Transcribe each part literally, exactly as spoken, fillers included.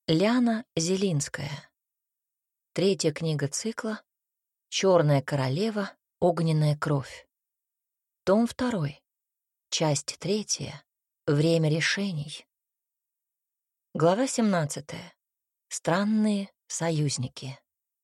Ляна Зелинская. Третья книга цикла «Черная королева. Огненная кровь». Том второй. Часть третья. Время решений. Глава семнадцатая. Странные союзники.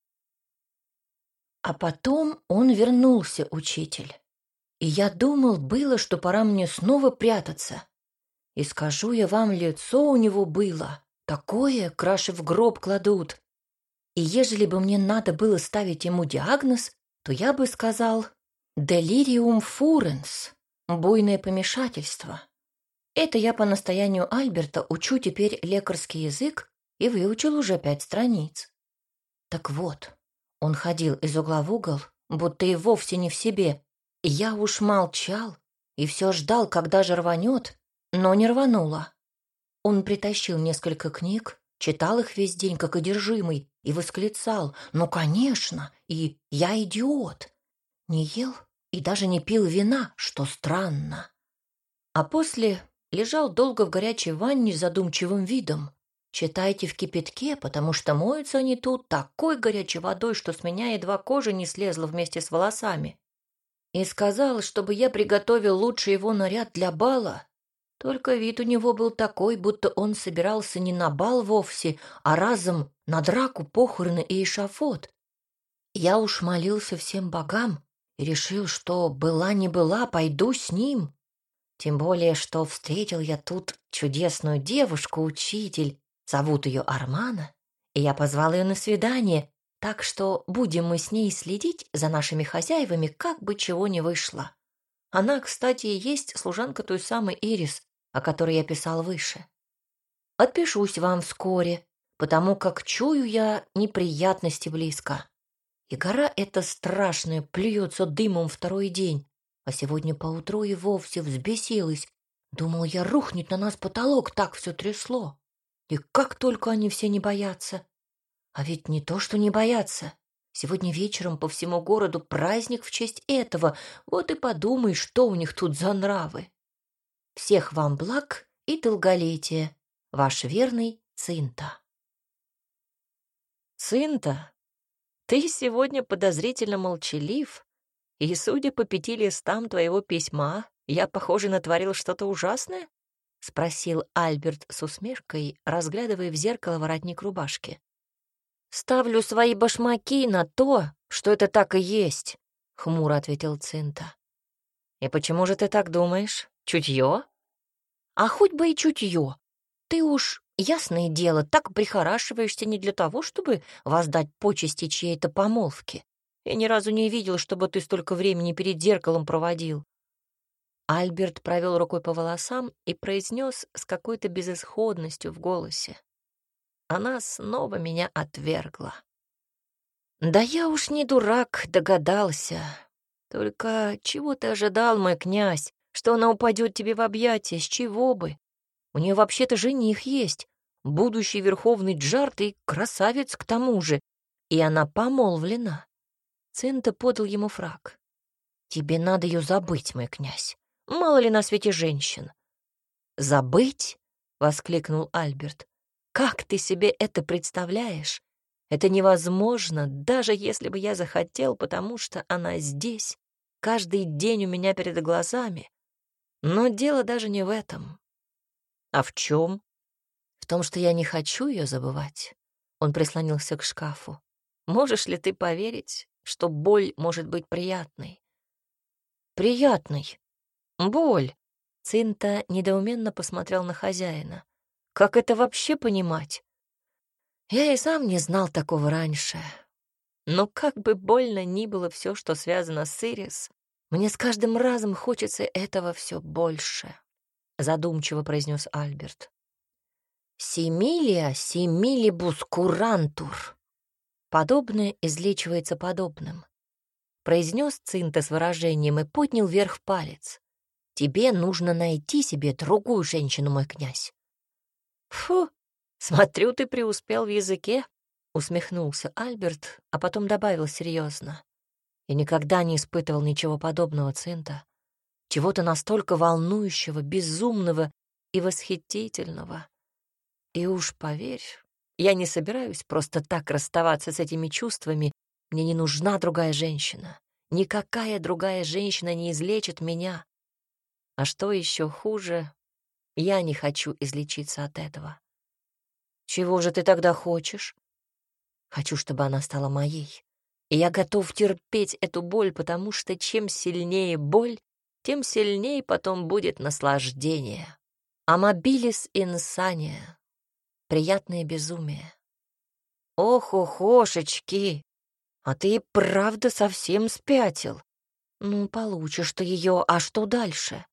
А потом он вернулся, учитель. И я думал, было, что пора мне снова прятаться. И скажу я вам, лицо у него было такое, краши в гроб кладут. И ежели бы мне надо было ставить ему диагноз, то я бы сказал «делириум фуренс» — буйное помешательство. Это я по настоянию Альберта учу теперь лекарский язык и выучил уже пять страниц. Так вот, он ходил из угла в угол, будто и вовсе не в себе, и я уж молчал и все ждал, когда же рванет, но не рвануло. Он притащил несколько книг, читал их весь день, как одержимый, и восклицал: «Ну, конечно, и я идиот!» Не ел и даже не пил вина, что странно. А после лежал долго в горячей ванне с задумчивым видом. Читайте в кипятке, потому что моются они тут такой горячей водой, что с меня едва кожа не слезла вместе с волосами. И сказал, чтобы я приготовил лучше его наряд для бала. Только вид у него был такой, будто он собирался не на бал вовсе, а разом на драку, похороны и эшафот. Я уж молился всем богам и решил, что была не была, пойду с ним. Тем более, что встретил я тут чудесную девушку, учитель, зовут ее Армана, и я позвал ее на свидание, так что будем мы с ней следить за нашими хозяевами, как бы чего не вышло. Она, кстати, и есть служанка той самой Ирис, о которой я писал выше. Отпишусь вам вскоре, потому как чую я неприятности близко. И гора эта страшная плюется дымом второй день, а сегодня поутру и вовсе взбесилась. Думал я, рухнет на нас потолок, так все трясло. И как только они все не боятся. А ведь не то, что не боятся. Сегодня вечером по всему городу праздник в честь этого. Вот и подумай, что у них тут за нравы. Всех вам благ и долголетия. Ваш верный Цинта. Цинта, ты сегодня подозрительно молчалив, и, судя по пяти листам твоего письма, я, похоже, натворил что-то ужасное? — спросил Альберт с усмешкой, разглядывая в зеркало воротник рубашки. «Ставлю свои башмаки на то, что это так и есть», — хмуро ответил Цинта. «И почему же ты так думаешь? Чутье?» «А хоть бы и чутье. Ты уж, ясное дело, так прихорашиваешься не для того, чтобы воздать почести чьей-то помолвке. Я ни разу не видел, чтобы ты столько времени перед зеркалом проводил». Альберт провел рукой по волосам и произнес с какой-то безысходностью в голосе: «Она снова меня отвергла». «Да я уж не дурак, догадался. Только чего ты ожидал, мой князь, что она упадет тебе в объятия? С чего бы? У нее вообще-то жених есть, будущий верховный джарт и красавец к тому же, и она помолвлена». Цинта подал ему фрак. «Тебе надо ее забыть, мой князь. Мало ли на свете женщин». «Забыть?» — воскликнул Альберт. «Как ты себе это представляешь? Это невозможно, даже если бы я захотел, потому что она здесь, каждый день у меня перед глазами. Но дело даже не в этом». «А в чем?» «В том, что я не хочу ее забывать». Он прислонился к шкафу. «Можешь ли ты поверить, что боль может быть приятной?» «Приятной? Боль?» Цинта недоуменно посмотрел на хозяина. «Как это вообще понимать?» «Я и сам не знал такого раньше. Но как бы больно ни было все, что связано с Ирис, мне с каждым разом хочется этого все больше», — задумчиво произнес Альберт. «Симилия симилибус курантур». «Подобное излечивается подобным», — произнес Цинта с выражением и поднял вверх палец. «Тебе нужно найти себе другую женщину, мой князь». «Фу, смотрю, ты преуспел в языке», — усмехнулся Альберт, а потом добавил серьезно. «Я никогда не испытывал ничего подобного, Цинта. Чего-то настолько волнующего, безумного и восхитительного. И уж поверь, Я не собираюсь просто так расставаться с этими чувствами. Мне не нужна другая женщина. Никакая другая женщина не излечит меня. А что еще хуже, я не хочу излечиться от этого. Чего же ты тогда хочешь? Хочу, чтобы она стала моей. И я готов терпеть эту боль, потому что чем сильнее боль, тем сильнее потом будет наслаждение. Амабилис инсания. Приятное безумие. Ох, охошечки, а ты и правда совсем спятил. Ну, получишь ты ее, а что дальше?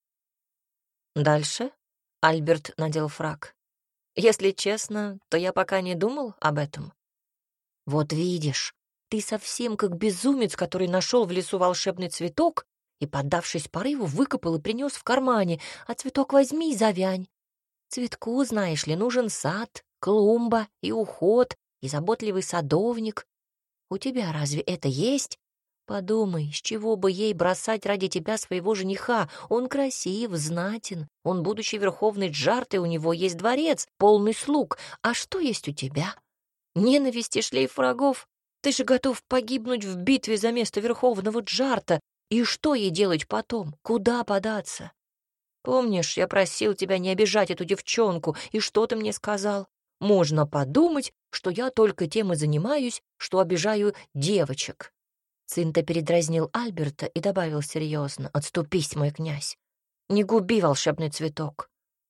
Дальше? Альберт надел фрак. Если честно, то я пока не думал об этом. Вот видишь, ты совсем как безумец, который нашел в лесу волшебный цветок и, поддавшись порыву, выкопал и принес в кармане, а цветок возьми и завянь. Цветку, знаешь ли, нужен сад, клумба и уход, и заботливый садовник. У тебя разве это есть? Подумай, с чего бы ей бросать ради тебя своего жениха? Он красив, знатен, он будущий верховный джарт, и у него есть дворец, полный слуг. А что есть у тебя? Ненависть и шлейф врагов? Ты же готов погибнуть в битве за место верховного джарта. И что ей делать потом? Куда податься? Помнишь, я просил тебя не обижать эту девчонку, и что ты мне сказал? Можно подумать, что я только тем и занимаюсь, что обижаю девочек. Цинта передразнил Альберта и добавил серьезно: «Отступись, мой князь, не губи волшебный цветок».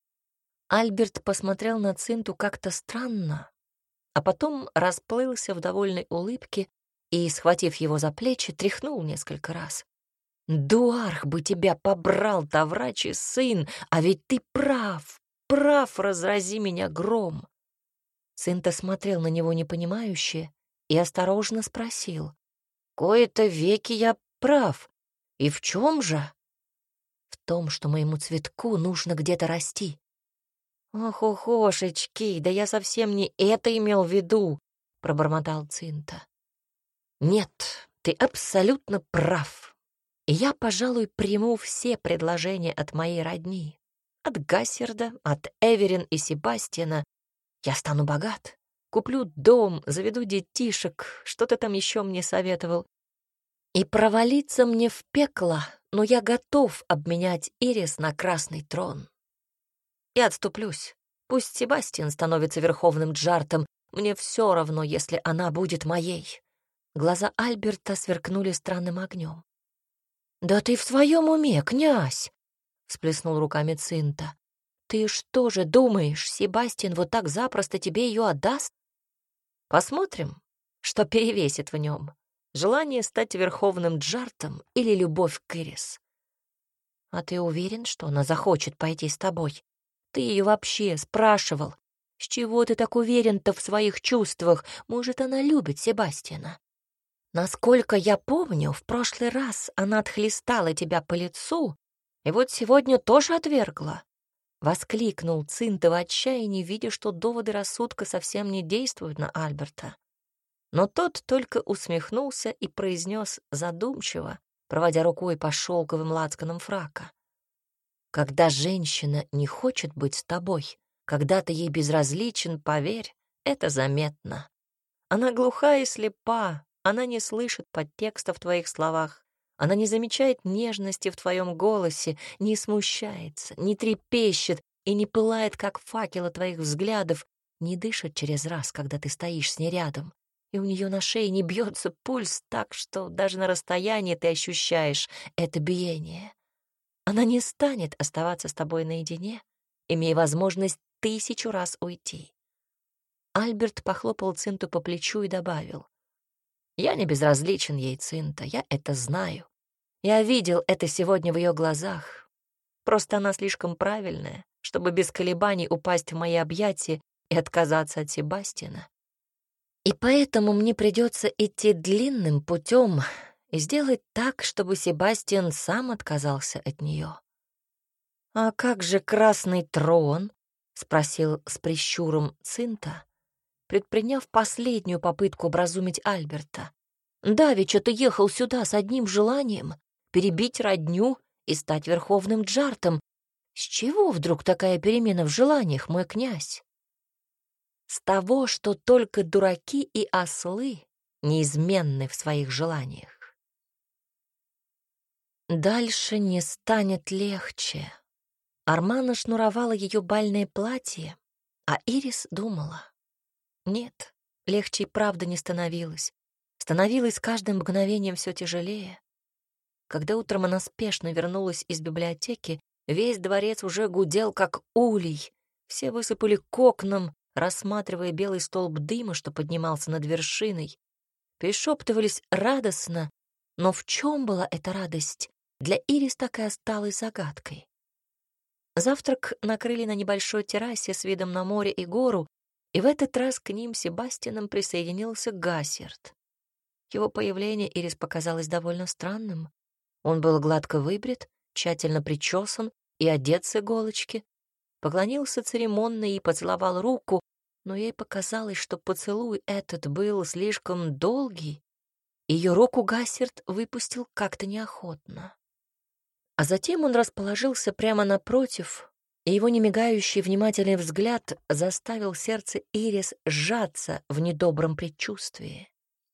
Альберт посмотрел на Цинту как-то странно, а потом расплылся в довольной улыбке и, схватив его за плечи, тряхнул несколько раз. «Дуарх бы тебя побрал, Таврачий сын, а ведь ты прав, прав, разрази меня гром». Цинта смотрел на него непонимающе и осторожно спросил: «Кои-то веки я прав. И в чем же?» «В том, что моему цветку нужно где-то расти». «Ох, охошечки, да я совсем не это имел в виду», — пробормотал Цинта. «Нет, ты абсолютно прав. И я, пожалуй, приму все предложения от моей родни. От Гассерда, от Эверин и Себастьяна. Я стану богат. Куплю дом, заведу детишек, что ты там еще мне советовал. И провалиться мне в пекло, но я готов обменять Ирис на красный трон. Я отступлюсь. Пусть Себастьян становится верховным джартом. Мне все равно, если она будет моей». Глаза Альберта сверкнули странным огнем. «Да ты в своем уме, князь!» — всплеснул руками Цинта. «Ты что же думаешь, Себастьян вот так запросто тебе ее отдаст? Посмотрим, что перевесит в нем. Желание стать верховным джартом или любовь к Ирис. А ты уверен, что она захочет пойти с тобой? Ты ее вообще спрашивал? С чего ты так уверен-то в своих чувствах? Может, она любит Себастьяна? Насколько я помню, в прошлый раз она отхлестала тебя по лицу, и вот сегодня тоже отвергла». Воскликнул Цинта в отчаянии, видя, что доводы рассудка совсем не действуют на Альберта. Но тот только усмехнулся и произнес задумчиво, проводя рукой по шелковым лацканам фрака: «Когда женщина не хочет быть с тобой, когда ты ей безразличен, поверь, это заметно. Она глуха и слепа, она не слышит подтекста в твоих словах, она не замечает нежности в твоем голосе, не смущается, не трепещет и не пылает, как факел от твоих взглядов, не дышит через раз, когда ты стоишь с ней рядом, и у нее на шее не бьется пульс так, что даже на расстоянии ты ощущаешь это биение. Она не станет оставаться с тобой наедине, имея возможность тысячу раз уйти». Альберт похлопал Цинту по плечу и добавил: «Я не безразличен ей, Цинта, я это знаю. Я видел это сегодня в ее глазах. Просто она слишком правильная, чтобы без колебаний упасть в мои объятия и отказаться от Себастьяна. И поэтому мне придется идти длинным путем и сделать так, чтобы Себастьян сам отказался от нее». «А как же красный трон?» — спросил с прищуром Цинта, предприняв последнюю попытку образумить Альберта. «Давеча ты ехал сюда с одним желанием — перебить родню и стать верховным джартом. С чего вдруг такая перемена в желаниях, мой князь?» с того, что только дураки и ослы неизменны в своих желаниях. Дальше не станет легче. Армана шнуровала ее бальное платье, а Ирис думала. Нет, легче и правда не становилось. Становилось с каждым мгновением все тяжелее. Когда утром она спешно вернулась из библиотеки, весь дворец уже гудел, как улей. Все высыпали к окнам, рассматривая белый столб дыма, что поднимался над вершиной. Перешептывались радостно, но в чем была эта радость, для Ирис так и осталась загадкой. Завтрак накрыли на небольшой террасе с видом на море и гору, и в этот раз к ним Себастьяном присоединился Гассерд. Его появление Ирис показалось довольно странным. Он был гладко выбрит, тщательно причесан и одет с иголочки, поклонился церемонно и поцеловал руку, но ей показалось, что поцелуй этот был слишком долгий. Ее руку Гассерд выпустил как-то неохотно. А затем он расположился прямо напротив, и его немигающий внимательный взгляд заставил сердце Ирис сжаться в недобром предчувствии.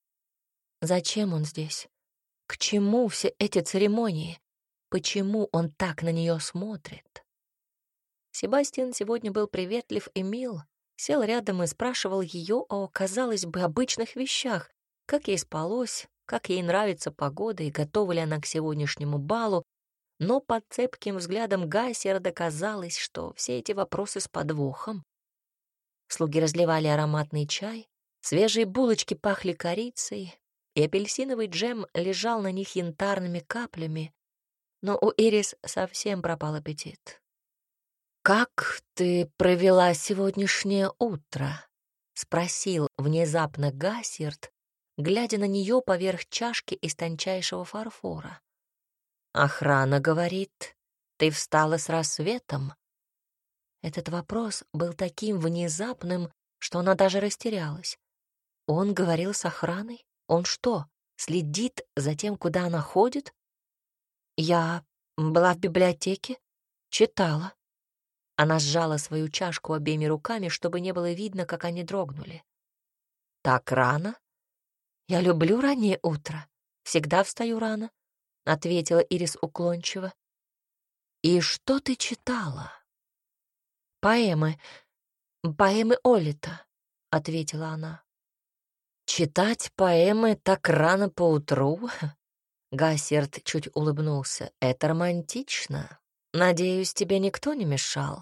Зачем он здесь? К чему все эти церемонии? Почему он так на нее смотрит? Себастьян сегодня был приветлив и мил, сел рядом и спрашивал ее о, казалось бы, обычных вещах, как ей спалось, как ей нравится погода и готова ли она к сегодняшнему балу, но под цепким взглядом Гассерда казалось, что все эти вопросы с подвохом. Слуги разливали ароматный чай, свежие булочки пахли корицей, и апельсиновый джем лежал на них янтарными каплями, но у Ирис совсем пропал аппетит. «Как ты провела сегодняшнее утро?» — спросил внезапно Гассерд, глядя на нее поверх чашки из тончайшего фарфора. «Охрана говорит, ты встала с рассветом». Этот вопрос был таким внезапным, что она даже растерялась. Он говорил с охраной? Он что, следит за тем, куда она ходит? Я была в библиотеке, читала. Она сжала свою чашку обеими руками, чтобы не было видно, как они дрогнули. «Так рано? Я люблю раннее утро. Всегда встаю рано», — ответила Ирис уклончиво. «И что ты читала?» «Поэмы. Поэмы Олита», — ответила она. «Читать поэмы так рано поутру?» Гассерд чуть улыбнулся. «Это романтично. Надеюсь, тебе никто не мешал?»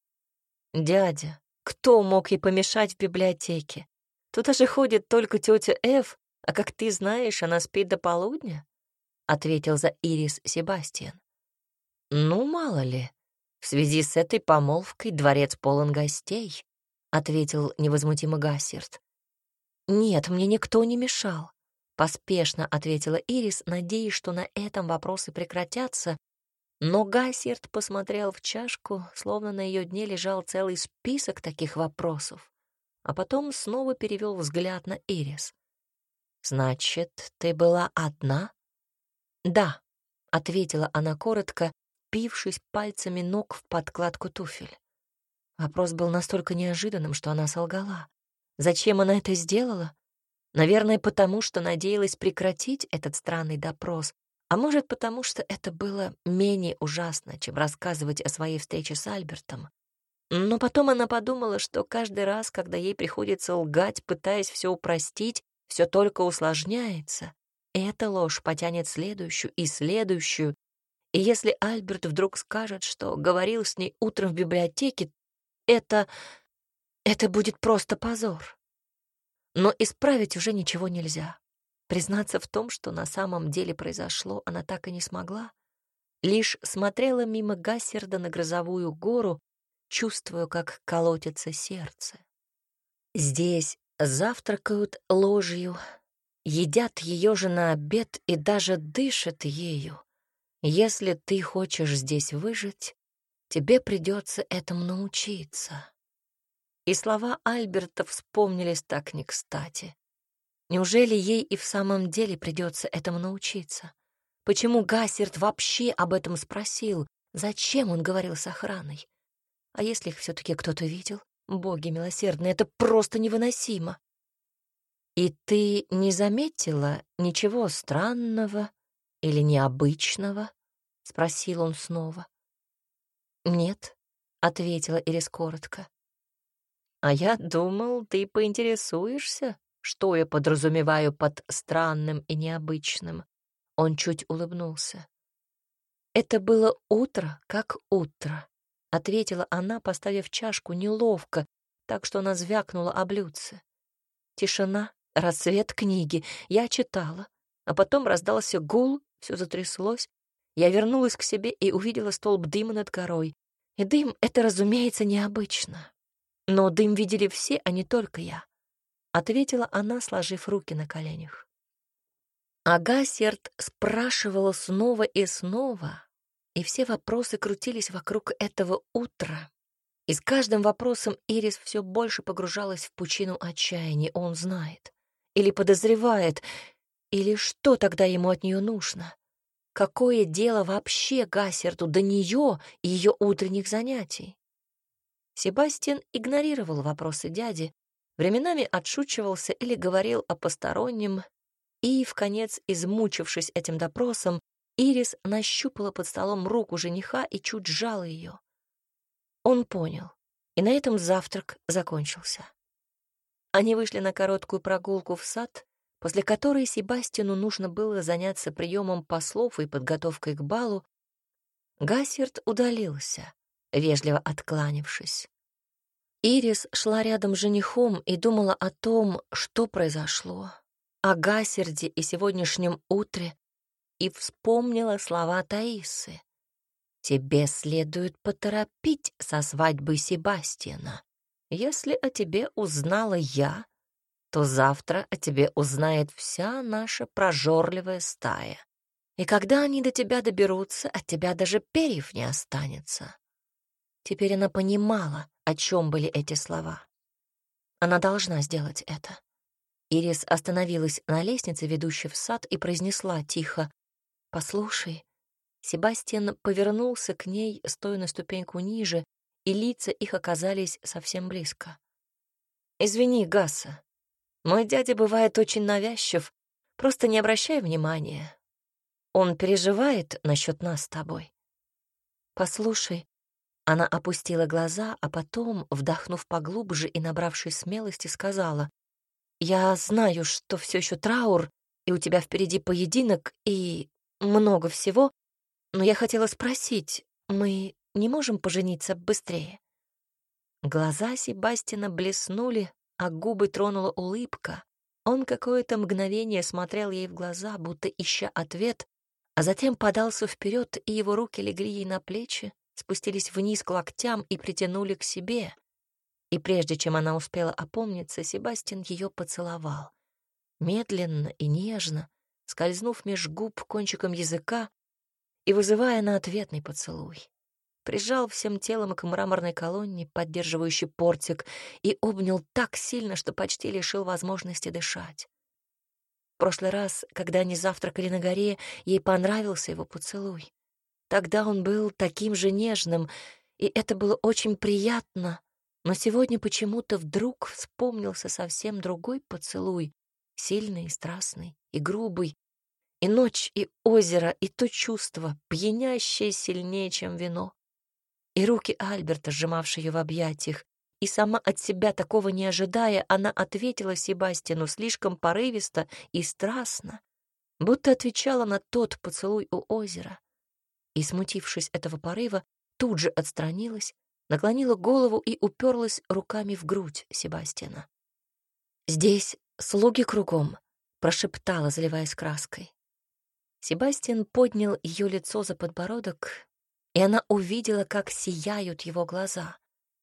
«Дядя, кто мог ей помешать в библиотеке? Туда же ходит только тетя Эф, а, как ты знаешь, она спит до полудня», — ответил за Ирис Себастьян. «Ну, мало ли, в связи с этой помолвкой дворец полон гостей», — ответил невозмутимо Гассерд. «Нет, мне никто не мешал», — поспешно ответила Ирис, надеясь, что на этом вопросы прекратятся, но Гассерд посмотрел в чашку, словно на ее дне лежал целый список таких вопросов, а потом снова перевел взгляд на Ирис. «Значит, ты была одна?» «Да», — ответила она коротко, впившись пальцами ног в подкладку туфель. Вопрос был настолько неожиданным, что она солгала. Зачем она это сделала? Наверное, потому что надеялась прекратить этот странный допрос, а может, потому что это было менее ужасно, чем рассказывать о своей встрече с Альбертом. Но потом она подумала, что каждый раз, когда ей приходится лгать, пытаясь все упростить, все только усложняется. Эта ложь потянет следующую и следующую, и если Альберт вдруг скажет, что говорил с ней утром в библиотеке, это... это будет просто позор. Но исправить уже ничего нельзя. Признаться в том, что на самом деле произошло, она так и не смогла. Лишь смотрела мимо Гассерда на грозовую гору, чувствуя, как колотится сердце. Здесь завтракают ложью, едят ее же на обед и даже дышат ею. Если ты хочешь здесь выжить, тебе придется этому научиться. И слова Альберта вспомнились так не кстати. Неужели ей и в самом деле придется этому научиться? Почему Гассерд вообще об этом спросил? Зачем он говорил с охраной? А если их все-таки кто-то видел? Боги милосердные, это просто невыносимо. И ты не заметила ничего странного или необычного? Спросил он снова. Нет, ответила Ирис коротко. А я думал, ты поинтересуешься, что я подразумеваю под странным и необычным. Он чуть улыбнулся. Это было утро, как утро, ответила она, поставив чашку неловко, так что она звякнула о блюдце. Тишина, рассвет книги. Я читала, а потом раздался гул, все затряслось. Я вернулась к себе и увидела столб дыма над горой. И дым — это, разумеется, необычно. Но дым видели все, а не только я, ответила она, сложив руки на коленях. Агасерт спрашивала снова и снова, и все вопросы крутились вокруг этого утра. И с каждым вопросом Ирис все больше погружалась в пучину отчаяния. Он знает или подозревает, или что тогда ему от нее нужно? Какое дело вообще Гасерту до нее и ее утренних занятий? Себастьян игнорировал вопросы дяди, временами отшучивался или говорил о постороннем, и, вконец измучившись этим допросом, Ирис нащупала под столом руку жениха и чуть сжала ее. Он понял, и на этом завтрак закончился. Они вышли на короткую прогулку в сад, после которой Себастьяну нужно было заняться приемом послов и подготовкой к балу. Гасерт удалился, вежливо откланившись. Ирис шла рядом с женихом и думала о том, что произошло, о Гасерде и сегодняшнем утре, и вспомнила слова Таисы. «Тебе следует поторопить со свадьбой Себастьяна. Если о тебе узнала я, то завтра о тебе узнает вся наша прожорливая стая. И когда они до тебя доберутся, от тебя даже перьев не останется». Теперь она понимала, о чем были эти слова. Она должна сделать это. Ирис остановилась на лестнице, ведущей в сад, и произнесла тихо: «Послушай». Себастьян повернулся к ней, стоя на ступеньку ниже, и лица их оказались совсем близко. «Извини, Гасса, мой дядя бывает очень навязчив, просто не обращай внимания. Он переживает насчет нас с тобой». «Послушай». Она опустила глаза, а потом, вдохнув поглубже и набравшись смелости, сказала: «Я знаю, что все еще траур, и у тебя впереди поединок, и много всего, но я хотела спросить, мы не можем пожениться быстрее?» Глаза Себастьяна блеснули, а губы тронула улыбка. Он какое-то мгновение смотрел ей в глаза, будто ища ответ, а затем подался вперед, и его руки легли ей на плечи, спустились вниз к локтям и притянули к себе. И прежде чем она успела опомниться, Себастьян ее поцеловал. Медленно и нежно, скользнув меж губ кончиком языка и вызывая на ответный поцелуй. Прижал всем телом к мраморной колонне, поддерживающей портик, и обнял так сильно, что почти лишил возможности дышать. В прошлый раз, когда они завтракали на горе, ей понравился его поцелуй. Тогда он был таким же нежным, и это было очень приятно, но сегодня почему-то вдруг вспомнился совсем другой поцелуй, сильный и страстный, и грубый, и ночь, и озеро, и то чувство, пьянящее сильнее, чем вино, и руки Альберта, сжимавшие ее в объятиях, и сама от себя такого не ожидая, она ответила Себастьяну слишком порывисто и страстно, будто отвечала на тот поцелуй у озера. И, смутившись этого порыва, тут же отстранилась, наклонила голову и уперлась руками в грудь Себастьяна. «Здесь слуги кругом», — прошептала, заливаясь краской. Себастьян поднял ее лицо за подбородок, и она увидела, как сияют его глаза.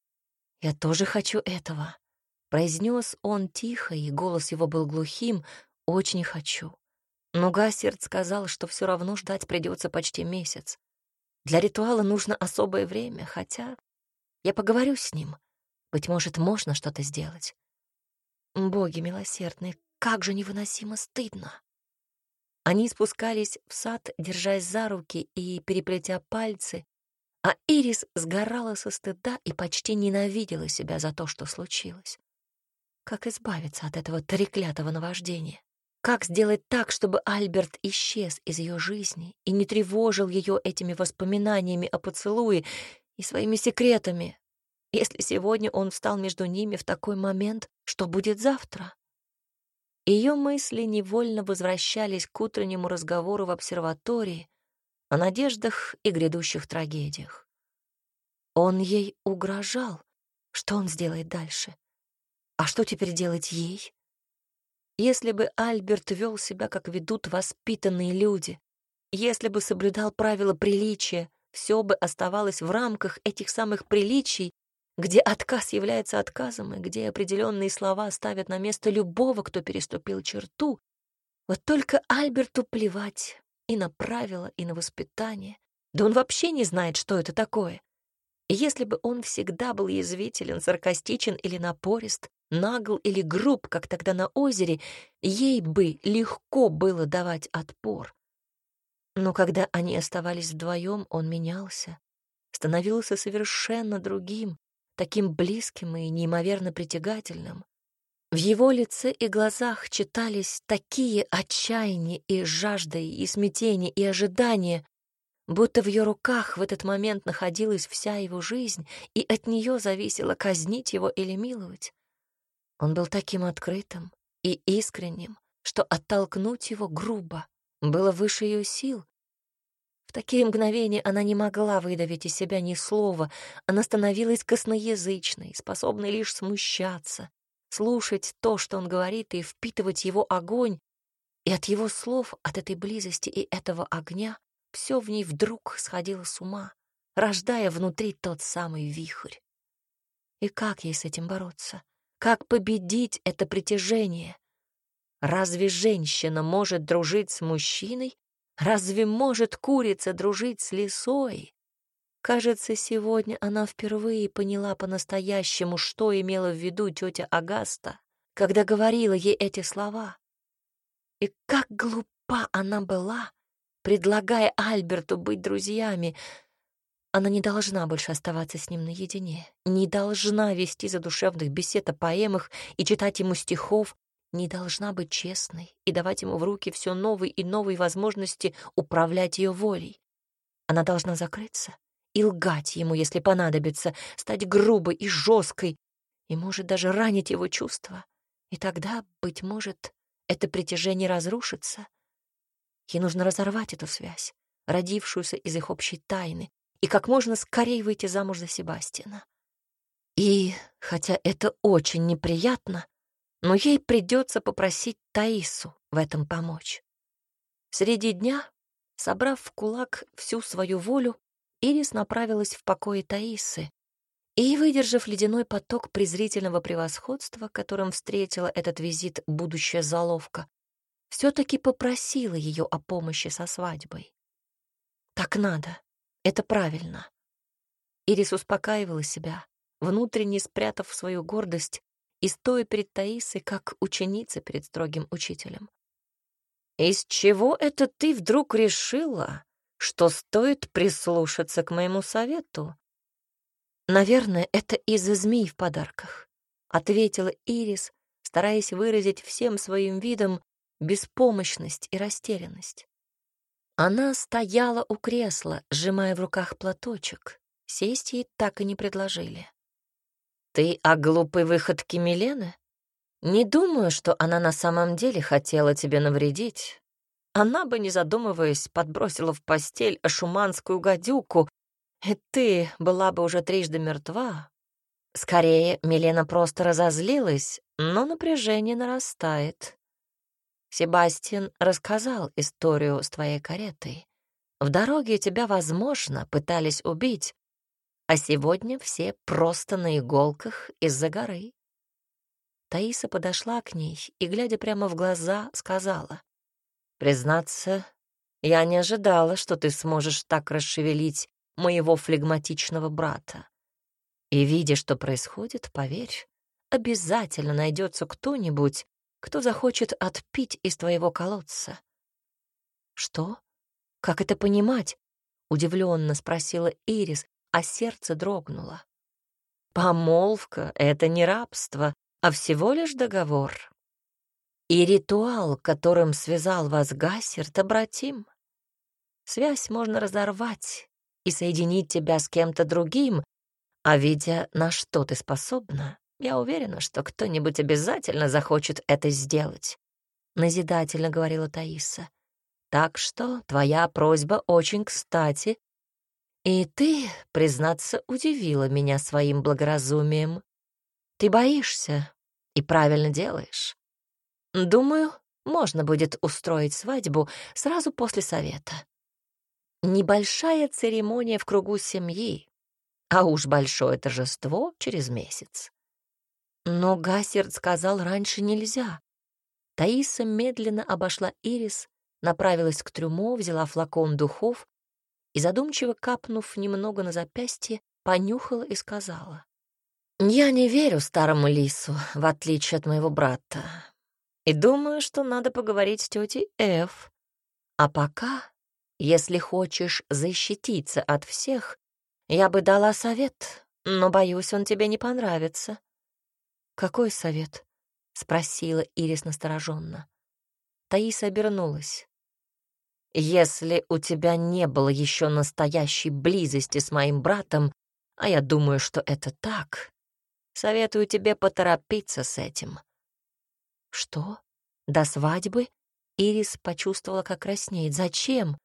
«Я тоже хочу этого», — произнес он тихо, и голос его был глухим. «Очень хочу». Но Гасерт сказал, что все равно ждать придется почти месяц. Для ритуала нужно особое время, хотя я поговорю с ним. Быть может, можно что-то сделать. Боги милосердные, как же невыносимо стыдно. Они спускались в сад, держась за руки и переплетя пальцы, А Ирис сгорала со стыда и почти ненавидела себя за то, что случилось. Как избавиться от этого треклятого наваждения? Как сделать так, чтобы Альберт исчез из ее жизни и не тревожил ее этими воспоминаниями о поцелуе и своими секретами? Если сегодня он встал между ними в такой момент, что будет завтра? Ее мысли невольно возвращались к утреннему разговору в обсерватории о надеждах и грядущих трагедиях. Он ей угрожал. Что он сделает дальше? А что теперь делать ей? Если бы Альберт вел себя, как ведут воспитанные люди, если бы соблюдал правила приличия, все бы оставалось в рамках этих самых приличий, где отказ является отказом и где определенные слова ставят на место любого, кто переступил черту. Вот только Альберту плевать и на правила, и на воспитание. Да он вообще не знает, что это такое. И если бы он всегда был язвителен, саркастичен или напорист, нагл или груб, как тогда на озере, ей бы легко было давать отпор. Но когда они оставались вдвоем, он менялся, становился совершенно другим, таким близким и неимоверно притягательным. В его лице и глазах читались такие отчаяние и жажда, и смятение, и ожидание, будто в ее руках в этот момент находилась вся его жизнь, и от нее зависело казнить его или миловать. Он был таким открытым и искренним, что оттолкнуть его грубо было выше ее сил. В такие мгновения она не могла выдавить из себя ни слова, она становилась косноязычной, способной лишь смущаться, слушать то, что он говорит, и впитывать его огонь, и от его слов, от этой близости и этого огня все в ней вдруг сходило с ума, рождая внутри тот самый вихрь. И как ей с этим бороться? Как победить это притяжение? Разве женщина может дружить с мужчиной? Разве может курица дружить с лисой? Кажется, сегодня она впервые поняла по-настоящему, что имела в виду тетя Агаста, когда говорила ей эти слова. И как глупа она была, предлагая Альберту быть друзьями. Она не должна больше оставаться с ним наедине, не должна вести задушевных бесед о поэмах и читать ему стихов, не должна быть честной и давать ему в руки все новые и новые возможности управлять ее волей. Она должна закрыться и лгать ему, если понадобится, стать грубой и жесткой, и, может, даже ранить его чувства. И тогда, быть может, это притяжение разрушится. Ей нужно разорвать эту связь, родившуюся из их общей тайны, и как можно скорее выйти замуж за Себастьяна. И, хотя это очень неприятно, но ей придется попросить Таису в этом помочь. Среди дня, собрав в кулак всю свою волю, Ирис направилась в покои Таисы и, выдержав ледяной поток презрительного превосходства, которым встретила этот визит будущая заловка, все-таки попросила ее о помощи со свадьбой. Так надо, это правильно. Ирис успокаивала себя, внутренне спрятав свою гордость и стоя перед Таисой, как ученица перед строгим учителем. «Из чего это ты вдруг решила, что стоит прислушаться к моему совету?» «Наверное, это из-за змей в подарках», — ответила Ирис, стараясь выразить всем своим видом беспомощность и растерянность. Она стояла у кресла, сжимая в руках платочек. Сесть ей так и не предложили. «Ты о глупой выходке Милены? Не думаю, что она на самом деле хотела тебе навредить. Она бы, не задумываясь, подбросила в постель шуманскую гадюку, и ты была бы уже трижды мертва. Скорее, Милена просто разозлилась, но напряжение нарастает. Себастьян рассказал историю с твоей каретой. В дороге тебя, возможно, пытались убить, а сегодня все просто на иголках из-за горы». Таиса подошла к ней и, глядя прямо в глаза, сказала: «Признаться, я не ожидала, что ты сможешь так расшевелить моего флегматичного брата. И, видя, что происходит, поверь, обязательно найдется кто-нибудь, кто захочет отпить из твоего колодца». «Что? Как это понимать?» — удивленно спросила Ирис, а сердце дрогнуло. Помолвка — это не рабство, а всего лишь договор. И ритуал, которым связал вас Гассерт, обратим. Связь можно разорвать и соединить тебя с кем-то другим, а видя, на что ты способна, я уверена, что кто-нибудь обязательно захочет это сделать, — назидательно говорила Таиса. Так что твоя просьба очень кстати, и ты, признаться, удивила меня своим благоразумием. Ты боишься и правильно делаешь. Думаю, можно будет устроить свадьбу сразу после совета. Небольшая церемония в кругу семьи, а уж большое торжество через месяц. Но Гассерт сказал, раньше нельзя. Таиса медленно обошла Ирис, направилась к трюмо, взяла флакон духов и, задумчиво капнув немного на запястье, понюхала и сказала: «Я не верю старому лису, в отличие от моего брата, и думаю, что надо поговорить с тетей Эф. А пока, если хочешь защититься от всех, я бы дала совет, но, боюсь, он тебе не понравится». «Какой совет?» — спросила Ирис настороженно. Таиса обернулась. «Если у тебя не было еще настоящей близости с моим братом, а я думаю, что это так, советую тебе поторопиться с этим». «Что? До свадьбы?» Ирис почувствовала, как краснеет. «Зачем?»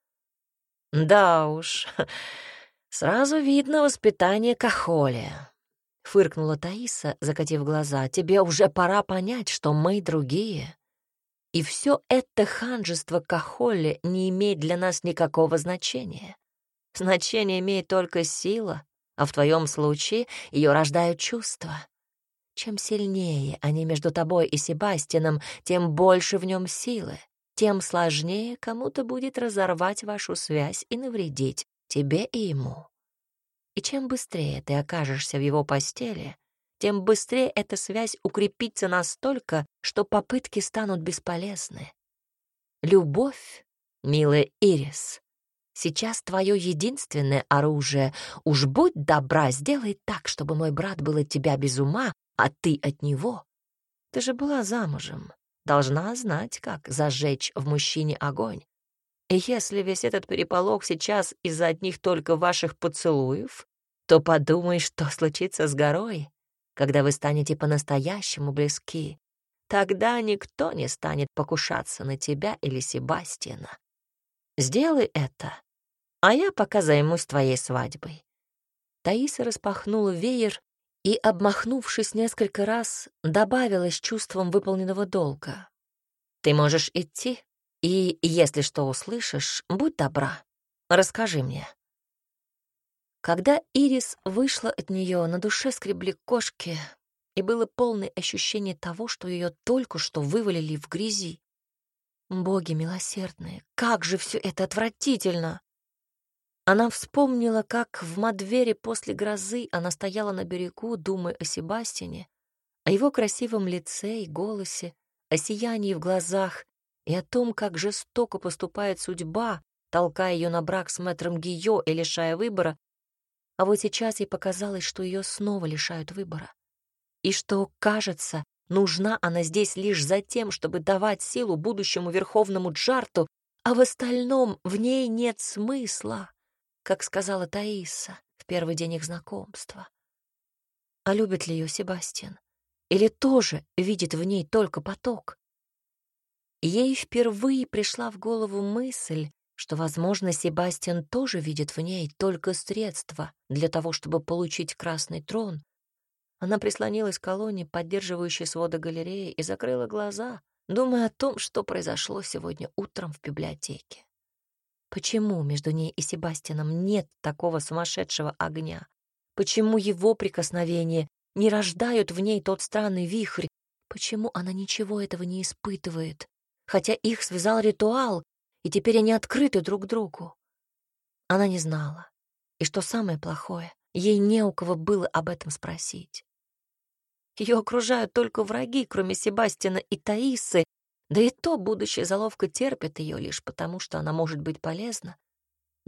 «Да уж, сразу видно воспитание Кахоли», — фыркнула Таиса, закатив глаза. «Тебе уже пора понять, что мы другие. И все это ханжество Кахоли не имеет для нас никакого значения. Значение имеет только сила, а в твоем случае ее рождают чувства. Чем сильнее они между тобой и Себастьяном, тем больше в нем силы, тем сложнее кому-то будет разорвать вашу связь и навредить тебе и ему. И чем быстрее ты окажешься в его постели, тем быстрее эта связь укрепится настолько, что попытки станут бесполезны. Любовь, милая Ирис, сейчас твое единственное оружие. Уж будь добра, сделай так, чтобы мой брат был от тебя без ума, а ты от него. Ты же была замужем, должна знать, как зажечь в мужчине огонь. И если весь этот переполох сейчас из-за одних только ваших поцелуев, то подумай, что случится с горой, когда вы станете по-настоящему близки. Тогда никто не станет покушаться на тебя или Себастьяна. Сделай это, а я пока займусь твоей свадьбой». Таиса распахнула веер и, обмахнувшись несколько раз, добавила с чувством выполненного долга: «Ты можешь идти, и, если что услышишь, будь добра, расскажи мне». Когда Ирис вышла от нее, на душе скребли кошки, и было полное ощущение того, что ее только что вывалили в грязи. Боги милосердные, как же все это отвратительно! Она вспомнила, как в Мадвере после грозы она стояла на берегу, думая о Себастьяне, о его красивом лице и голосе, о сиянии в глазах и о том, как жестоко поступает судьба, толкая ее на брак с мэтром Гийо и лишая выбора. А вот сейчас ей показалось, что ее снова лишают выбора. И что, кажется, нужна она здесь лишь за тем, чтобы давать силу будущему верховному Джарту, а в остальном в ней нет смысла, как сказала Таиса в первый день их знакомства. А любит ли ее Себастьян? Или тоже видит в ней только поток? Ей впервые пришла в голову мысль, что, возможно, Себастьян тоже видит в ней только средства для того, чтобы получить красный трон. Она прислонилась к колонне, поддерживающей своды галереи, и закрыла глаза, думая о том, что произошло сегодня утром в библиотеке. Почему между ней и Себастьяном нет такого сумасшедшего огня? Почему его прикосновения не рождают в ней тот странный вихрь? Почему она ничего этого не испытывает, хотя их связал ритуал, и теперь они открыты друг другу? Она не знала. И что самое плохое, ей не у кого было об этом спросить. Ее окружают только враги, кроме Себастьяна и Таисы, да и то будущая заловка терпит ее лишь потому, что она может быть полезна.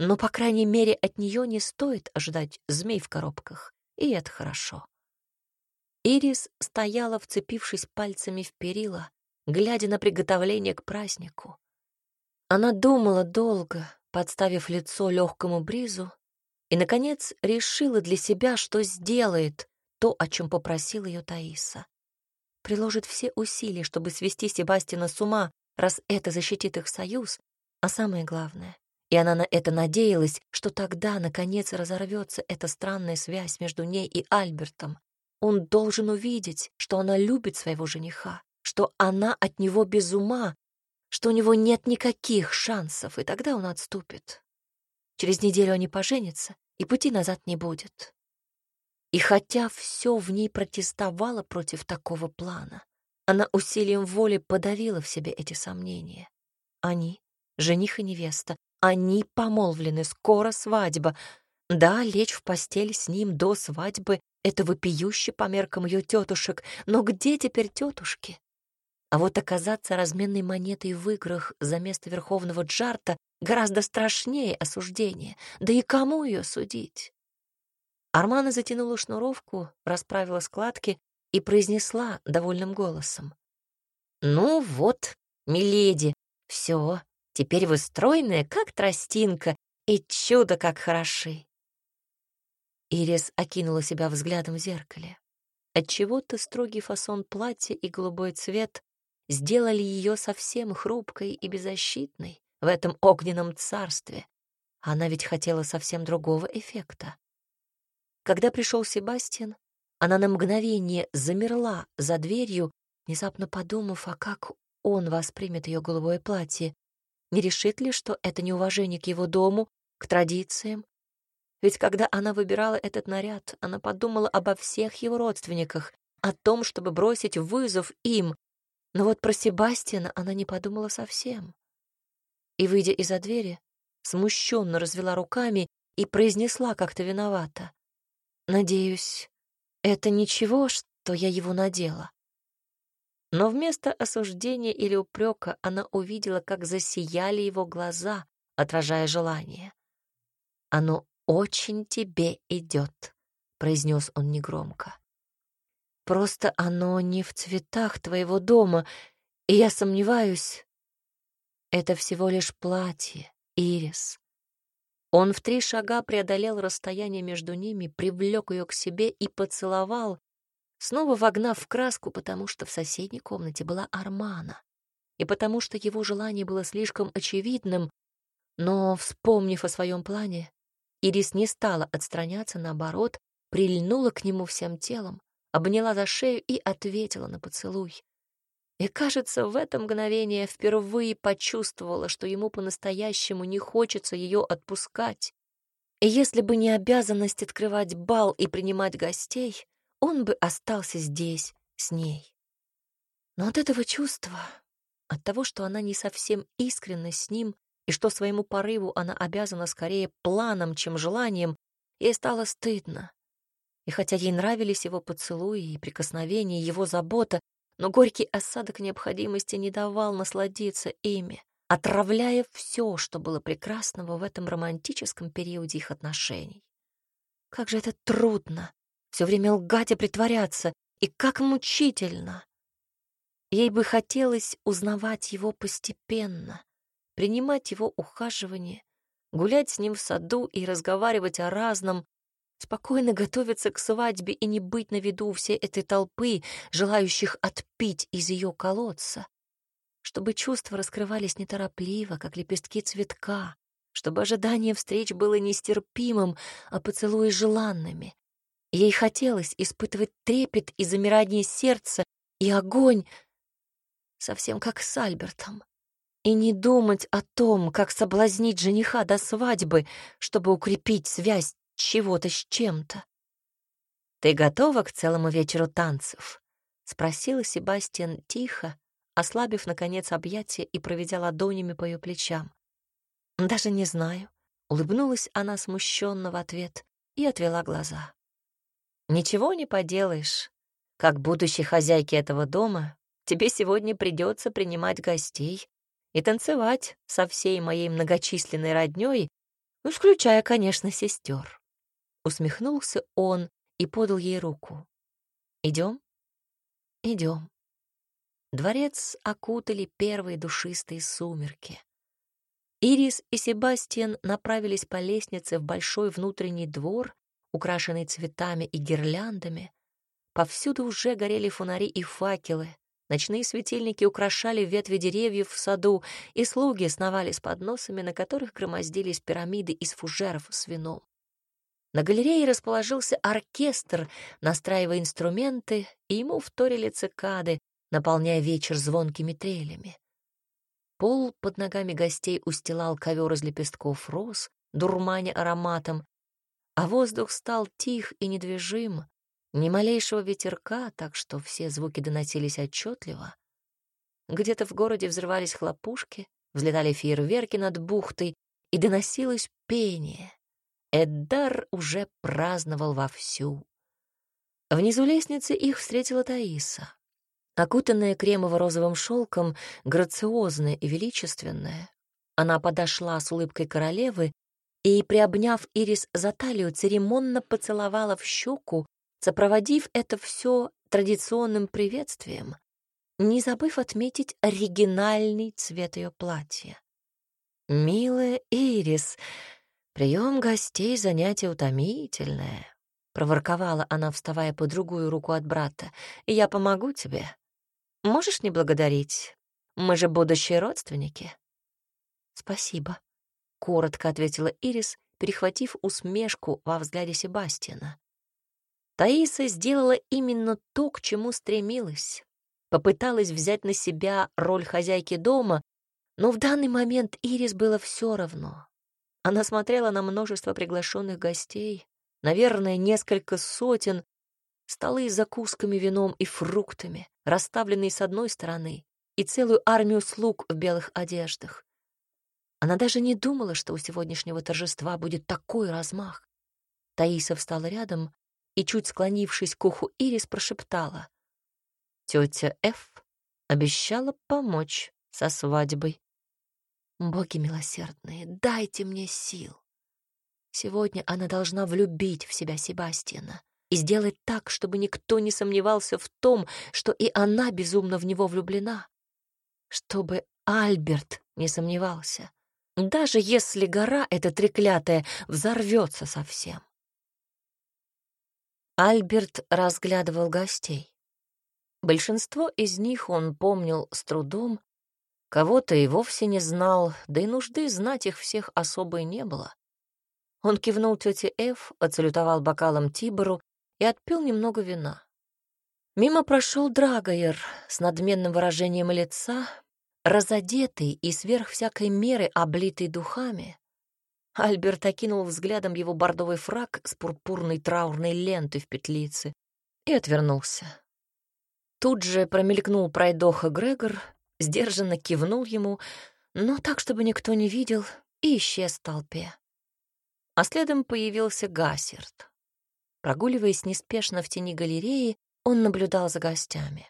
но, по крайней мере, от нее не стоит ожидать змей в коробках, и это хорошо. Ирис стояла, вцепившись пальцами в перила, глядя на приготовление к празднику. Она думала долго, подставив лицо легкому бризу, и, наконец, решила для себя, что сделает то, о чем попросил ее Таиса. Приложит все усилия, чтобы свести Себастьяна с ума, раз это защитит их союз, а самое главное, и она на это надеялась, что тогда, наконец, разорвется эта странная связь между ней и Альбертом. Он должен увидеть, что она любит своего жениха, что она от него без ума, что у него нет никаких шансов, и тогда он отступит. Через неделю они поженятся, и пути назад не будет. И хотя все в ней протестовало против такого плана, она усилием воли подавила в себе эти сомнения. Они, жених и невеста, они помолвлены, скоро свадьба. Да, лечь в постель с ним до свадьбы — это вопиюще по меркам ее тетушек, но где теперь тетушки? А вот оказаться разменной монетой в играх за место верховного Джарта гораздо страшнее осуждения. Да и кому ее судить? Армана затянула шнуровку, расправила складки и произнесла довольным голосом: «Ну вот, миледи, все, теперь вы стройная, как тростинка, и чудо как хороши». Ирис окинула себя взглядом в зеркале. Отчего-то строгий фасон платья и голубой цвет сделали ее совсем хрупкой и беззащитной в этом огненном царстве. Она ведь хотела совсем другого эффекта. Когда пришел Себастьян, она на мгновение замерла за дверью, внезапно подумав, а как он воспримет ее голубое платье. Не решит ли, что это неуважение к его дому, к традициям? Ведь когда она выбирала этот наряд, она подумала обо всех его родственниках, о том, чтобы бросить вызов им. Но вот про Себастьяна она не подумала совсем. И, выйдя из-за двери, смущенно развела руками и произнесла как-то виновато: «Надеюсь, это ничего, что я его надела». Но вместо осуждения или упрека она увидела, как засияли его глаза, отражая желание. «Оно очень тебе идет», — произнес он негромко. «Просто оно не в цветах твоего дома, и я сомневаюсь. Это всего лишь платье, Ирис». Он в три шага преодолел расстояние между ними, привлек ее к себе и поцеловал, снова вогнав в краску, потому что в соседней комнате была Армана, и потому что его желание было слишком очевидным, но, вспомнив о своем плане, Ирис не стала отстраняться, наоборот, прильнула к нему всем телом, обняла за шею и ответила на поцелуй. И, кажется, в это мгновение впервые почувствовала, что ему по-настоящему не хочется ее отпускать. И если бы не обязанность открывать бал и принимать гостей, он бы остался здесь с ней. Но от этого чувства, от того, что она не совсем искренна с ним, и что своему порыву она обязана скорее планом, чем желанием, ей стало стыдно. И хотя ей нравились его поцелуи и прикосновения, его забота, но горький осадок необходимости не давал насладиться ими, отравляя все, что было прекрасного в этом романтическом периоде их отношений. Как же это трудно все время лгать и притворяться, и как мучительно! Ей бы хотелось узнавать его постепенно, принимать его ухаживание, гулять с ним в саду и разговаривать о разном, спокойно готовиться к свадьбе и не быть на виду у всей этой толпы, желающих отпить из ее колодца, чтобы чувства раскрывались неторопливо, как лепестки цветка, чтобы ожидание встреч было нестерпимым, а поцелуи желанными. Ей хотелось испытывать трепет и замирание сердца, и огонь, совсем как с Альбертом. И не думать о том, как соблазнить жениха до свадьбы, чтобы укрепить связь чего-то с чем-то. «Ты готова к целому вечеру танцев?» — спросил Себастьян тихо, ослабив, наконец, объятия и проведя ладонями по ее плечам. «Даже не знаю», — улыбнулась она смущенно в ответ и отвела глаза. «Ничего не поделаешь. Как будущей хозяйке этого дома тебе сегодня придется принимать гостей и танцевать со всей моей многочисленной роднёй, исключая, конечно, сестер. Усмехнулся он и подал ей руку. Идем? Идем. Дворец окутали первые душистые сумерки. Ирис и Себастьян направились по лестнице в большой внутренний двор, украшенный цветами и гирляндами. Повсюду уже горели фонари и факелы. Ночные светильники украшали ветви деревьев в саду, и слуги сновали с подносами, на которых громоздились пирамиды из фужеров с вином. На галерее расположился оркестр, настраивая инструменты, и ему вторили цикады, наполняя вечер звонкими трелями. Пол под ногами гостей устилал ковер из лепестков роз, дурманя ароматом, а воздух стал тих и недвижим, ни малейшего ветерка, так что все звуки доносились отчетливо. Где-то в городе взрывались хлопушки, взлетали фейерверки над бухтой, и доносилось пение. Эддар уже праздновал вовсю. Внизу лестницы их встретила Таиса. Окутанная кремово-розовым шелком, грациозная и величественная, она подошла с улыбкой королевы и, приобняв Ирис за талию, церемонно поцеловала в щеку, сопроводив это все традиционным приветствием, не забыв отметить оригинальный цвет ее платья. «Милая Ирис, прием гостей — занятие утомительное», — проворковала она, вставая по другую руку от брата. «Я помогу тебе. Можешь не благодарить? Мы же будущие родственники». «Спасибо», — коротко ответила Ирис, перехватив усмешку во взгляде Себастьяна. Таиса сделала именно то, к чему стремилась. Попыталась взять на себя роль хозяйки дома, но в данный момент Ирис было все равно. Она смотрела на множество приглашенных гостей, наверное, несколько сотен, столы с закусками, вином и фруктами, расставленные с одной стороны, и целую армию слуг в белых одеждах. Она даже не думала, что у сегодняшнего торжества будет такой размах. Таиса встала рядом и, чуть склонившись к уху Ирис, прошептала: «Тетя Эф обещала помочь со свадьбой. Боги милосердные, дайте мне сил. Сегодня она должна влюбить в себя Себастьяна и сделать так, чтобы никто не сомневался в том, что и она безумно в него влюблена. Чтобы Альберт не сомневался, даже если гора эта треклятая взорвется совсем». Альберт разглядывал гостей. Большинство из них он помнил с трудом, кого-то и вовсе не знал, да и нужды знать их всех особо и не было. Он кивнул тете Эф, отсалютовал бокалом Тибору и отпил немного вина. Мимо прошел Драгоер с надменным выражением лица, разодетый и сверх всякой меры облитый духами. Альберт окинул взглядом его бордовый фрак с пурпурной траурной лентой в петлице и отвернулся. Тут же промелькнул пройдоха Грегор, сдержанно кивнул ему, но так, чтобы никто не видел, и исчез в толпе. А следом появился Гассерт. Прогуливаясь неспешно в тени галереи, он наблюдал за гостями.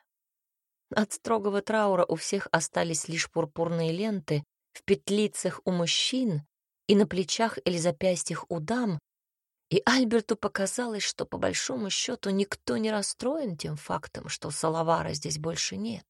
От строгого траура у всех остались лишь пурпурные ленты в петлицах у мужчин и на плечах или запястьях у дам, и Альберту показалось, что по большому счету никто не расстроен тем фактом, что Салавара здесь больше нет.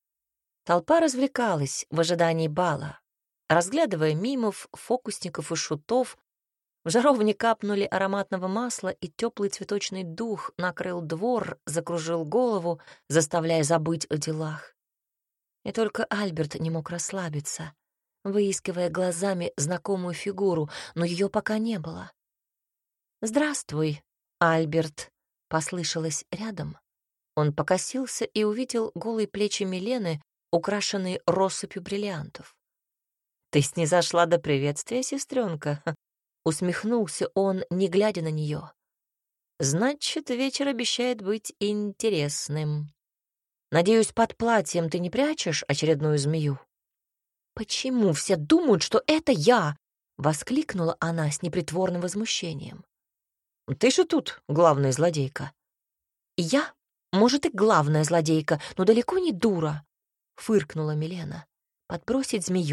Толпа развлекалась в ожидании бала, разглядывая мимов, фокусников и шутов. В жаровне капнули ароматного масла, и теплый цветочный дух накрыл двор, закружил голову, заставляя забыть о делах. И только Альберт не мог расслабиться, выискивая глазами знакомую фигуру, но ее пока не было. «Здравствуй, Альберт», — послышалось рядом. Он покосился и увидел голые плечи Милены, украшенные россыпью бриллиантов. «Ты снизошла до приветствия, сестренка?» — усмехнулся он, не глядя на нее. «Значит, вечер обещает быть интересным. Надеюсь, под платьем ты не прячешь очередную змею?» «Почему все думают, что это я?» — воскликнула она с непритворным возмущением. «Ты же тут главная злодейка». «Я, может, и главная злодейка, но далеко не дура», — фыркнула Милена. «Подбросить змею,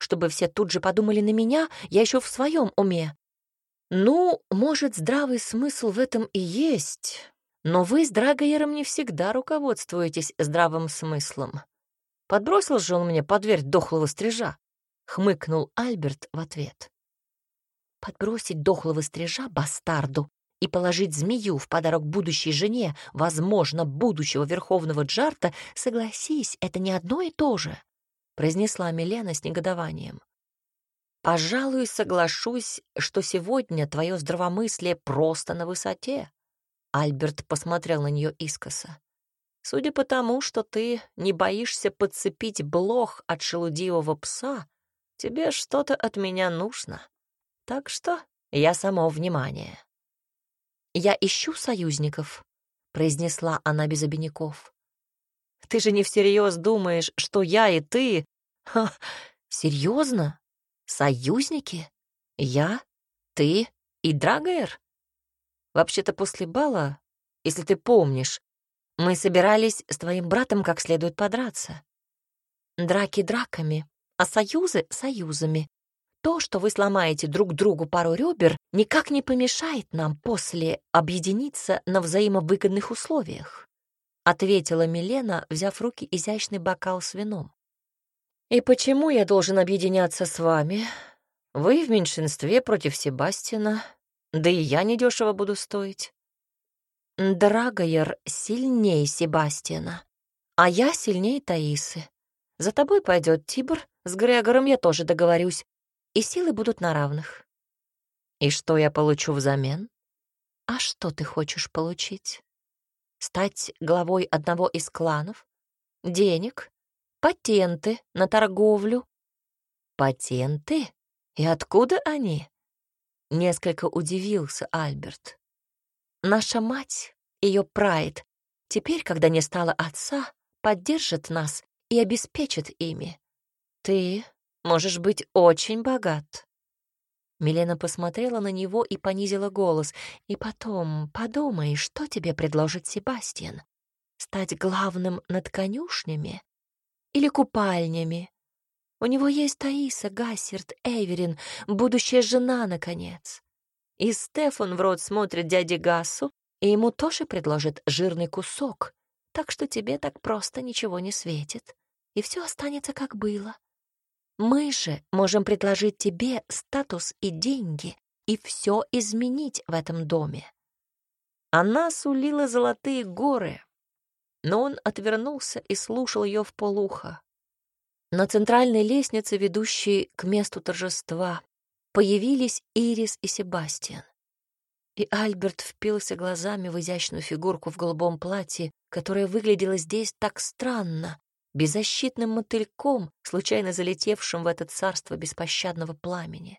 чтобы все тут же подумали на меня, я еще в своем уме. Ну, может, здравый смысл в этом и есть, но вы с Драгоером не всегда руководствуетесь здравым смыслом. Подбросил же он мне под дверь дохлого стрижа, хмыкнул Альберт в ответ. Подбросить дохлого стрижа бастарду и положить змею в подарок будущей жене, возможно, будущего верховного Джарта, согласись, это не одно и то же, произнесла Милена с негодованием. Пожалуй, соглашусь, что сегодня твое здравомыслие просто на высоте. Альберт посмотрел на нее искоса. Судя по тому, что ты не боишься подцепить блох от шелудивого пса, тебе что-то от меня нужно. Так что я само внимание. «Я ищу союзников», — произнесла она без обиняков. «Ты же не всерьез думаешь, что я и ты...» Ха, серьезно? Союзники? Я, ты и Драгоер? Вообще-то после бала, если ты помнишь, мы собирались с твоим братом как следует подраться. Драки драками, а союзы союзами. То, что вы сломаете друг другу пару ребер, никак не помешает нам после объединиться на взаимовыгодных условиях», — ответила Милена, взяв в руки изящный бокал с вином. «И почему я должен объединяться с вами? Вы в меньшинстве против Себастьяна, да и я недешево буду стоить». «Драгоер сильнее Себастьяна, а я сильнее Таисы. За тобой пойдет Тибр, с Грегором я тоже договорюсь, и силы будут на равных». «И что я получу взамен?» «А что ты хочешь получить? Стать главой одного из кланов? Денег? Патенты на торговлю?» «Патенты? И откуда они?» Несколько удивился Альберт. «Наша мать, ее прайд, теперь, когда не стало отца, поддержит нас и обеспечит ими. Ты можешь быть очень богат». Милена посмотрела на него и понизила голос. «И потом подумай, что тебе предложит Себастьян? Стать главным над конюшнями или купальнями? У него есть Таиса, Гассерт, Эверин, будущая жена, наконец. И Стефан в рот смотрит дяде Гассу, и ему тоже предложит жирный кусок, так что тебе так просто ничего не светит, и все останется как было. Мы же можем предложить тебе статус и деньги и все изменить в этом доме». Она сулила золотые горы, но он отвернулся и слушал ее вполуха. На центральной лестнице, ведущей к месту торжества, появились Ирис и Себастьян. И Альберт впился глазами в изящную фигурку в голубом платье, которая выглядела здесь так странно, беззащитным мотыльком, случайно залетевшим в это царство беспощадного пламени.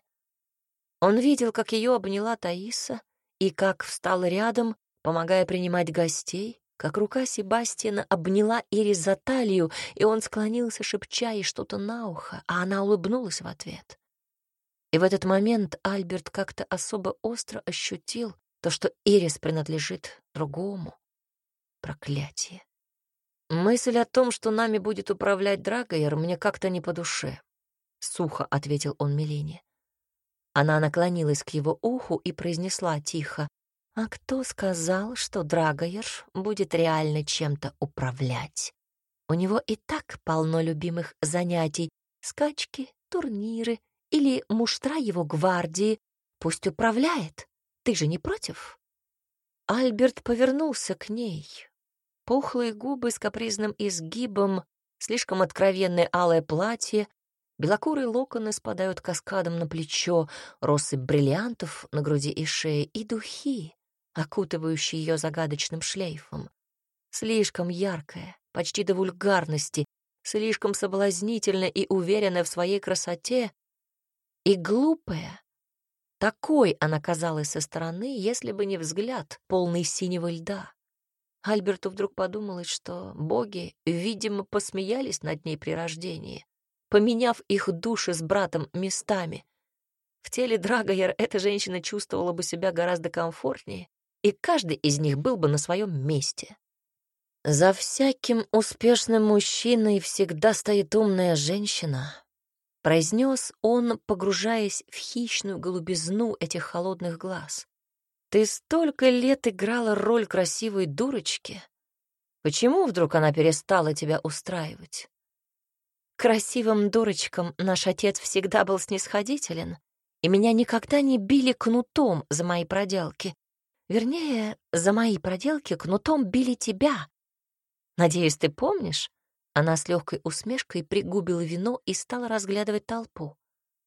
Он видел, как ее обняла Таиса и как встала рядом, помогая принимать гостей, как рука Себастьяна обняла Ирис за талию, и он склонился, шепча ей что-то на ухо, а она улыбнулась в ответ. И в этот момент Альберт как-то особо остро ощутил то, что Ирис принадлежит другому. Проклятие. «Мысль о том, что нами будет управлять Драгоер, мне как-то не по душе», — сухо ответил он Милене. Она наклонилась к его уху и произнесла тихо: «А кто сказал, что Драгоер будет реально чем-то управлять? У него и так полно любимых занятий — скачки, турниры или муштра его гвардии. Пусть управляет. Ты же не против?» Альберт повернулся к ней. Пухлые губы с капризным изгибом, слишком откровенное алое платье, белокурые локоны спадают каскадом на плечо, россыпь бриллиантов на груди и шее и духи, окутывающие ее загадочным шлейфом. Слишком яркая, почти до вульгарности, слишком соблазнительная и уверенная в своей красоте, и глупая. Такой она казалась со стороны, если бы не взгляд, полный синего льда. Альберту вдруг подумалось, что боги, видимо, посмеялись над ней при рождении, поменяв их души с братом местами. В теле Драгоер эта женщина чувствовала бы себя гораздо комфортнее, и каждый из них был бы на своем месте. За всяким успешным мужчиной всегда стоит умная женщина, произнес он, погружаясь в хищную голубизну этих холодных глаз. «Ты столько лет играла роль красивой дурочки. Почему вдруг она перестала тебя устраивать?» Красивым дурочкам наш отец всегда был снисходителен, и меня никогда не били кнутом за мои проделки. Вернее, за мои проделки кнутом били тебя. Надеюсь, ты помнишь?» Она с легкой усмешкой пригубила вино и стала разглядывать толпу.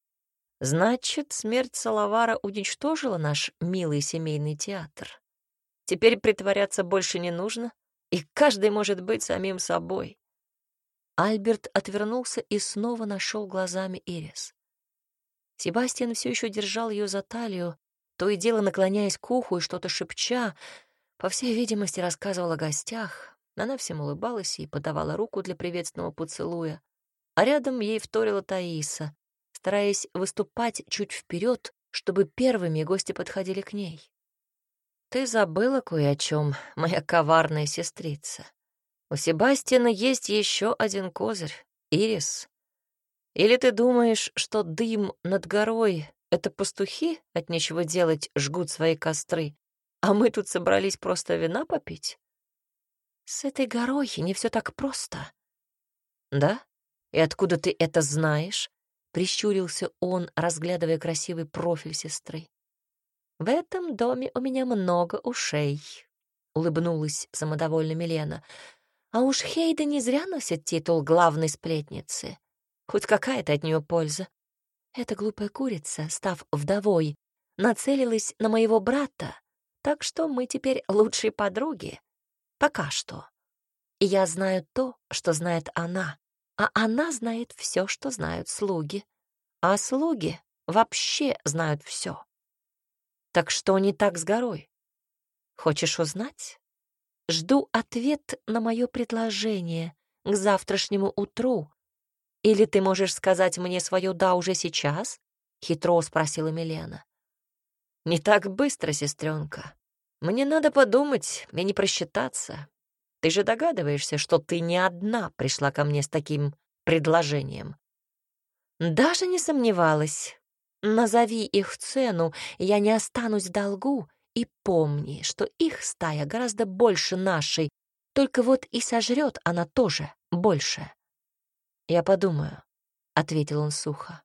«Значит, смерть Салавара уничтожила наш милый семейный театр. Теперь притворяться больше не нужно, и каждый может быть самим собой». Альберт отвернулся и снова нашел глазами Ирис. Себастьян все еще держал ее за талию, то и дело наклоняясь к уху и что-то шепча, по всей видимости, рассказывал о гостях. Она всем улыбалась и подавала руку для приветственного поцелуя, а рядом ей вторила Таиса, стараясь выступать чуть вперед, чтобы первыми гости подходили к ней. «Ты забыла кое о чем, моя коварная сестрица. У Себастьяна есть еще один козырь — Ирис. Или ты думаешь, что дым над горой — это пастухи от нечего делать жгут свои костры, а мы тут собрались просто вина попить? С этой горой не все так просто». «Да? И откуда ты это знаешь?» — прищурился он, разглядывая красивый профиль сестры. «В этом доме у меня много ушей», — улыбнулась самодовольно Милена. «А уж Хейда не зря носит титул главной сплетницы. Хоть какая-то от нее польза. Эта глупая курица, став вдовой, нацелилась на моего брата, так что мы теперь лучшие подруги. Пока что. И я знаю то, что знает она, а она знает все, что знают слуги. А слуги вообще знают все. Так что не так с горой? Хочешь узнать? Жду ответ на мое предложение к завтрашнему утру. Или ты можешь сказать мне свое «да» уже сейчас?» — хитро спросила Милена. «Не так быстро, сестренка. Мне надо подумать и не просчитаться. Ты же догадываешься, что ты не одна пришла ко мне с таким предложением». «Даже не сомневалась. Назови их цену, и я не останусь в долгу. И помни, что их стая гораздо больше нашей, только вот и сожрет она тоже больше». «Я подумаю», — ответил он сухо.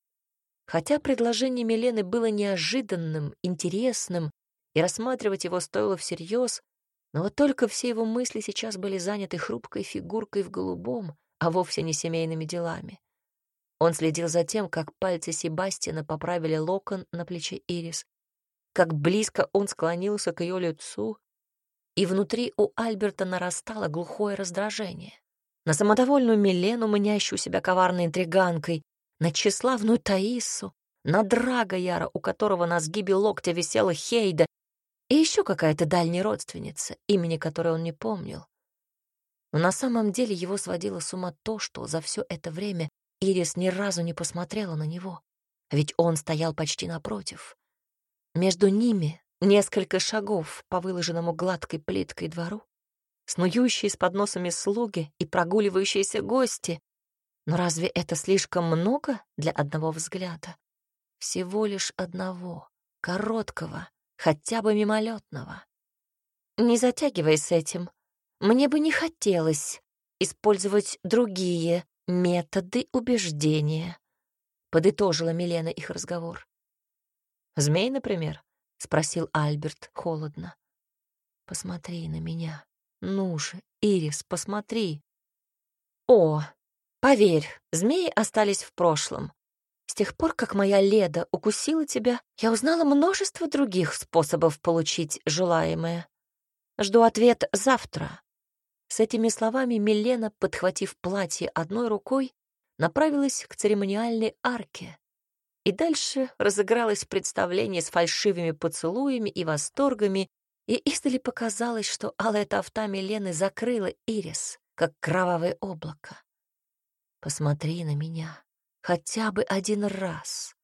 Хотя предложение Милены было неожиданным, интересным, и рассматривать его стоило всерьез, но вот только все его мысли сейчас были заняты хрупкой фигуркой в голубом, а вовсе не семейными делами. Он следил за тем, как пальцы Себастьяна поправили локон на плече Ирис, как близко он склонился к ее лицу, и внутри у Альберта нарастало глухое раздражение. На самодовольную Милену, манящую себя коварной интриганкой, на тщеславную Таису, на Драга Яра, у которого на сгибе локтя висела Хейда, и еще какая-то дальняя родственница, имени которой он не помнил. Но на самом деле его сводило с ума то, что за все это время Ирис ни разу не посмотрела на него, ведь он стоял почти напротив. Между ними несколько шагов по выложенному гладкой плиткой двору, снующие с подносами слуги и прогуливающиеся гости. Но разве это слишком много для одного взгляда? Всего лишь одного, короткого, хотя бы мимолетного. Не затягивай с этим. Мне бы не хотелось использовать другие методы убеждения, подытожила Милена их разговор. «Змей, например?» — спросил Альберт холодно. «Посмотри на меня. Ну же, Ирис, посмотри». «О, поверь, змеи остались в прошлом. С тех пор, как моя Леда укусила тебя, я узнала множество других способов получить желаемое. Жду ответ завтра». С этими словами Милена, подхватив платье одной рукой, направилась к церемониальной арке. И дальше разыгралось представление с фальшивыми поцелуями и восторгами, и издали показалось, что алая тафта Милены закрыла Ирис, как кровавое облако. «Посмотри на меня. Хотя бы один раз».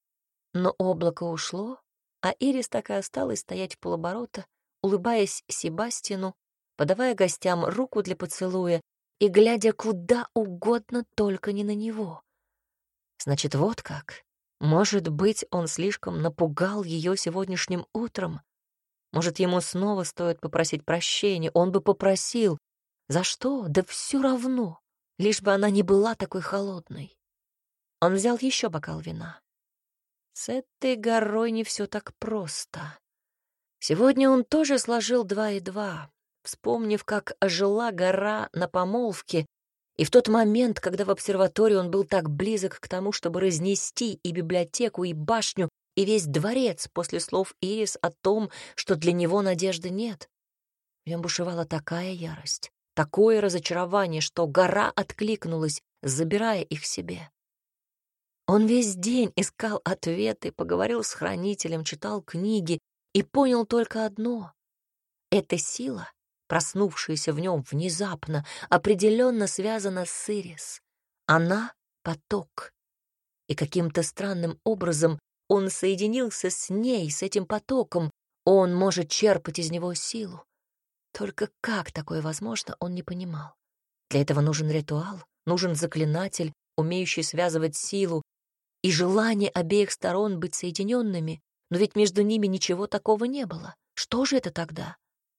Но облако ушло, а Ирис так и осталась стоять в полоборота, улыбаясь Себастьяну, подавая гостям руку для поцелуя и глядя куда угодно, только не на него. Значит, вот как. Может быть, он слишком напугал ее сегодняшним утром? Может, ему снова стоит попросить прощения? Он бы попросил. За что? Да все равно. Лишь бы она не была такой холодной. Он взял еще бокал вина. С этой горой не все так просто. Сегодня он тоже сложил два и два, вспомнив, как ожила гора на помолвке, и в тот момент, когда в обсерватории он был так близок к тому, чтобы разнести и библиотеку, и башню, и весь дворец после слов Ирис о том, что для него надежды нет. В нем бушевала такая ярость, такое разочарование, что гора откликнулась, забирая их себе. Он весь день искал ответы, поговорил с хранителем, читал книги и понял только одно. Эта сила, проснувшаяся в нем внезапно, определенно связана с Ирис. Она — поток. И каким-то странным образом он соединился с ней, с этим потоком. Он может черпать из него силу. Только как такое возможно, он не понимал. Для этого нужен ритуал, нужен заклинатель, умеющий связывать силу, и желание обеих сторон быть соединенными, но ведь между ними ничего такого не было. Что же это тогда?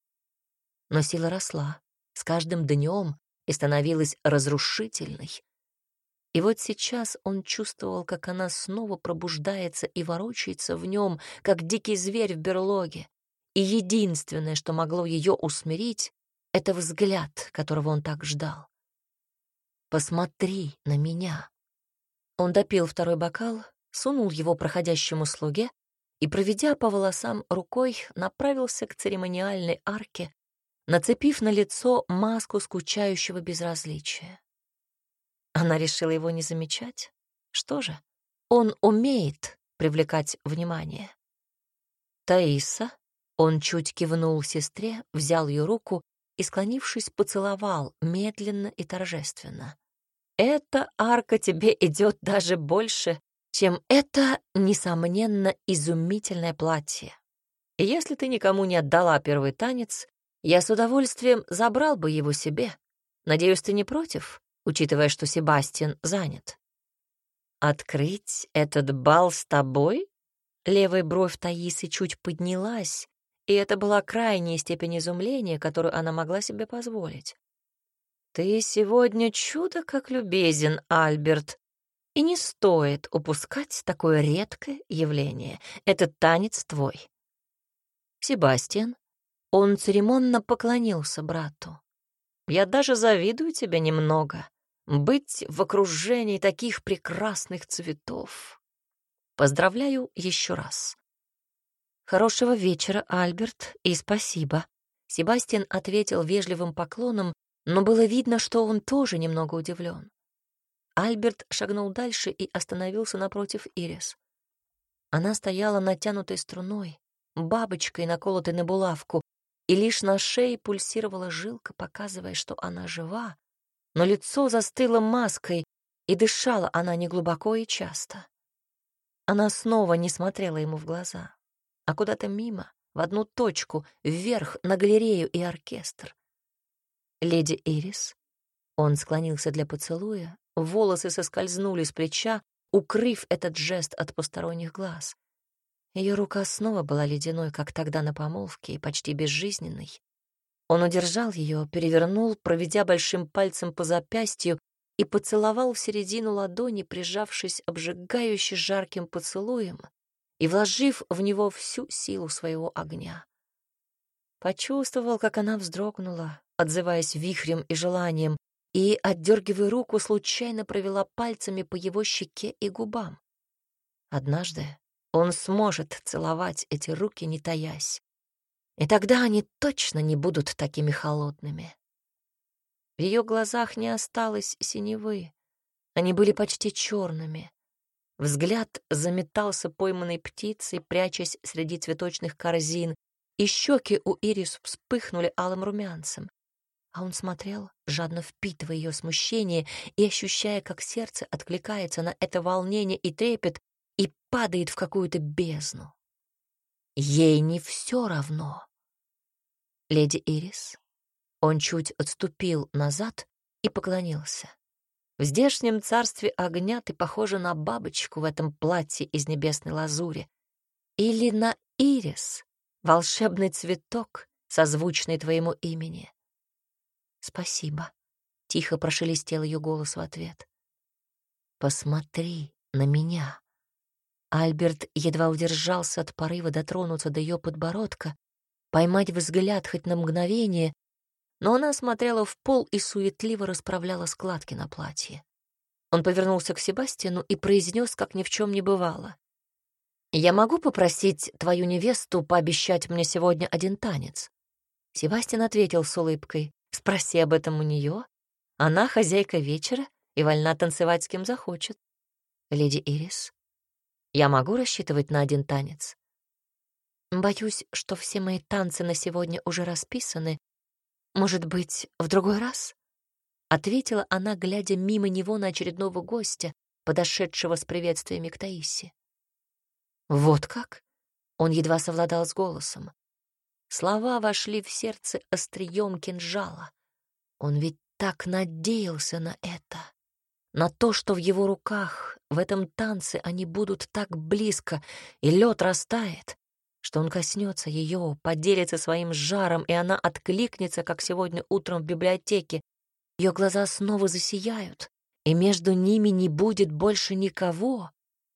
Но сила росла с каждым днем и становилась разрушительной. И вот сейчас он чувствовал, как она снова пробуждается и ворочается в нем, как дикий зверь в берлоге. И единственное, что могло ее усмирить, — это взгляд, которого он так ждал. «Посмотри на меня». Он допил второй бокал, сунул его проходящему слуге и, проведя по волосам рукой, направился к церемониальной арке, нацепив на лицо маску скучающего безразличия. Она решила его не замечать. Что же, он умеет привлекать внимание. «Таиса», он чуть кивнул сестре, взял ее руку и, склонившись, поцеловал медленно и торжественно. «Эта арка тебе идет даже больше, чем это, несомненно, изумительное платье. И если ты никому не отдала первый танец, я с удовольствием забрал бы его себе. Надеюсь, ты не против, учитывая, что Себастьян занят». «Открыть этот бал с тобой?» Левая бровь Таисы чуть поднялась, и это была крайняя степень изумления, которую она могла себе позволить. «Ты сегодня чудо как любезен, Альберт, и не стоит упускать такое редкое явление. Этот танец твой». «Себастьян», он церемонно поклонился брату. «Я даже завидую тебе немного. Быть в окружении таких прекрасных цветов. Поздравляю еще раз». «Хорошего вечера, Альберт, и спасибо». Себастьян ответил вежливым поклоном, но было видно, что он тоже немного удивлен. Альберт шагнул дальше и остановился напротив Ирис. Она стояла натянутой струной, бабочкой, наколотой на булавку, и лишь на шее пульсировала жилка, показывая, что она жива, но лицо застыло маской, и дышала она неглубоко и часто. Она снова не смотрела ему в глаза, а куда-то мимо, в одну точку, вверх, на галерею и оркестр. «Леди Ирис». Он склонился для поцелуя, волосы соскользнули с плеча, укрыв этот жест от посторонних глаз. Ее рука снова была ледяной, как тогда на помолвке, и почти безжизненной. Он удержал ее, перевернул, проведя большим пальцем по запястью, и поцеловал в середину ладони, прижавшись обжигающе жарким поцелуем и вложив в него всю силу своего огня. Почувствовал, как она вздрогнула, отзываясь вихрем и желанием, и, отдергивая руку, случайно провела пальцами по его щеке и губам. Однажды он сможет целовать эти руки, не таясь, и тогда они точно не будут такими холодными. В ее глазах не осталось синевы, они были почти черными. Взгляд заметался пойманной птицей, прячась среди цветочных корзин, и щеки у Ирис вспыхнули алым румянцем. А он смотрел, жадно впитывая ее смущение и ощущая, как сердце откликается на это волнение и трепет и падает в какую-то бездну. Ей не все равно. «Леди Ирис». Он чуть отступил назад и поклонился. В здешнем царстве огня ты похожа на бабочку в этом платье из небесной лазури. Или на ирис, волшебный цветок, созвучный твоему имени. Спасибо. Тихо прошелестел ее голос в ответ. «Посмотри на меня». Альберт едва удержался от порыва дотронуться до ее подбородка, поймать взгляд хоть на мгновение, но она смотрела в пол и суетливо расправляла складки на платье. Он повернулся к Себастьяну и произнес, как ни в чем не бывало. «Я могу попросить твою невесту пообещать мне сегодня один танец?» Себастьян ответил с улыбкой. «Спроси об этом у нее. Она хозяйка вечера и вольна танцевать с кем захочет. Леди Ирис, я могу рассчитывать на один танец?» «Боюсь, что все мои танцы на сегодня уже расписаны. Может быть, в другой раз?» Ответила она, глядя мимо него на очередного гостя, подошедшего с приветствиями к Таисе. «Вот как?» — он едва совладал с голосом. Слова вошли в сердце острием кинжала. Он ведь так надеялся на это, на то, что в его руках, в этом танце они будут так близко, и лед растает, что он коснется ее, поделится своим жаром, и она откликнется, как сегодня утром в библиотеке. Ее глаза снова засияют, и между ними не будет больше никого.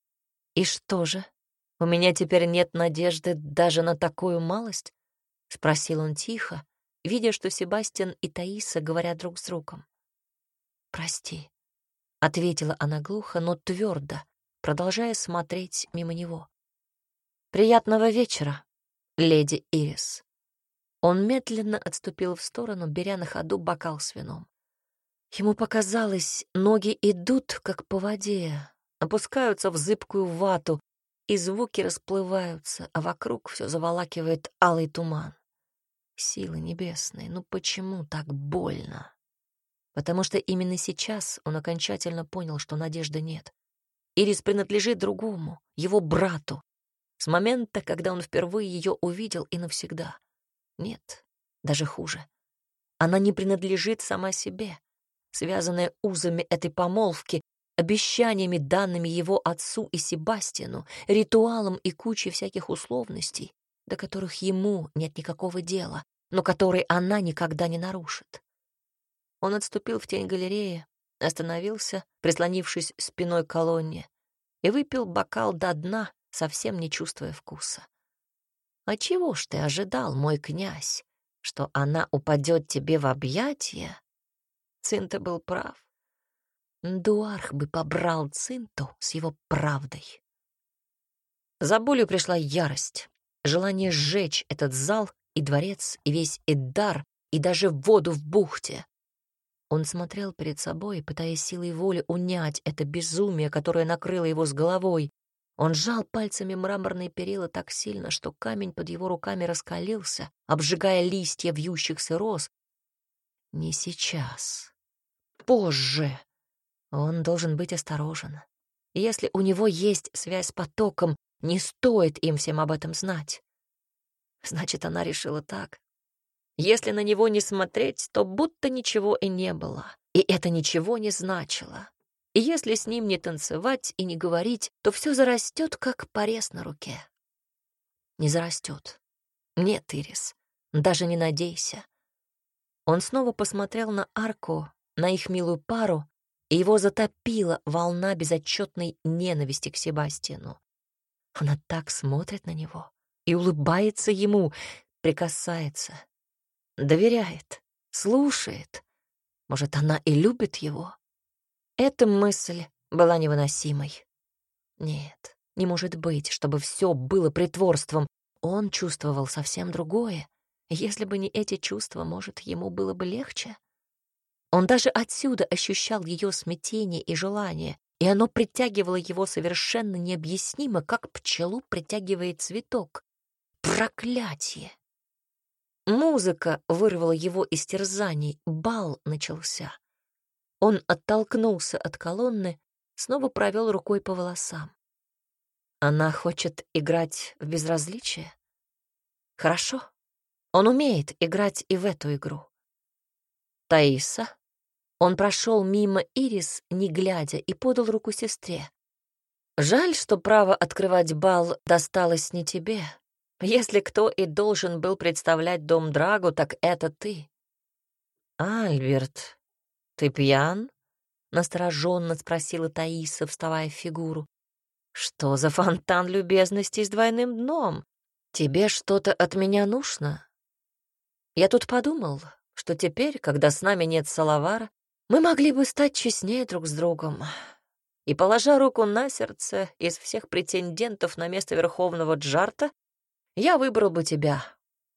И что же, у меня теперь нет надежды даже на такую малость? — спросил он тихо, видя, что Себастьян и Таиса говорят друг с другом. «Прости», — ответила она глухо, но твердо, продолжая смотреть мимо него. «Приятного вечера, леди Ирис». Он медленно отступил в сторону, беря на ходу бокал с вином. Ему показалось, ноги идут, как по воде, опускаются в зыбкую вату, и звуки расплываются, а вокруг все заволакивает алый туман. Силы небесные, ну почему так больно? Потому что именно сейчас он окончательно понял, что надежды нет. Ирис принадлежит другому, его брату, с момента, когда он впервые ее увидел, и навсегда. Нет, даже хуже. Она не принадлежит сама себе, связанная узами этой помолвки, обещаниями, данными его отцу и Себастьяну, ритуалом и кучей всяких условностей, до которых ему нет никакого дела, но которые она никогда не нарушит. Он отступил в тень галереи, остановился, прислонившись спиной к колонне, и выпил бокал до дна, совсем не чувствуя вкуса. «А чего ж ты ожидал, мой князь, что она упадет тебе в объятия?» Цинта был прав. Дуарх бы побрал Цинту с его правдой. За болью пришла ярость, желание сжечь этот зал и дворец, и весь Эддар, и даже воду в бухте. Он смотрел перед собой, пытаясь силой воли унять это безумие, которое накрыло его с головой. Он сжал пальцами мраморные перила так сильно, что камень под его руками раскалился, обжигая листья вьющихся роз. Не сейчас. Позже. Он должен быть осторожен. Если у него есть связь с потоком, не стоит им всем об этом знать. Значит, она решила так. Если на него не смотреть, то будто ничего и не было. И это ничего не значило. И если с ним не танцевать и не говорить, то все зарастет, как порез на руке. Не зарастет. Нет, Ирис, даже не надейся. Он снова посмотрел на арку, на их милую пару, и его затопила волна безотчетной ненависти к Себастьяну. Она так смотрит на него и улыбается ему, прикасается, доверяет, слушает. Может, она и любит его? Эта мысль была невыносимой. Нет, не может быть, чтобы все было притворством. Он чувствовал совсем другое. Если бы не эти чувства, может, ему было бы легче? Он даже отсюда ощущал ее смятение и желание, и оно притягивало его совершенно необъяснимо, как пчелу притягивает цветок. Проклятие! Музыка вырвала его из терзаний, бал начался. Он оттолкнулся от колонны, снова провел рукой по волосам. Она хочет играть в безразличие? Хорошо. Он умеет играть и в эту игру. Таиса? Он прошел мимо Ирис, не глядя, и подал руку сестре. «Жаль, что право открывать бал досталось не тебе. Если кто и должен был представлять дом Драгу, так это ты». «Альберт, ты пьян?» — настороженно спросила Таиса, вставая в фигуру. «Что за фонтан любезностей с двойным дном? Тебе что-то от меня нужно? Я тут подумал, что теперь, когда с нами нет Салавара, мы могли бы стать честнее друг с другом. И, положа руку на сердце, из всех претендентов на место верховного Джарта, я выбрал бы тебя».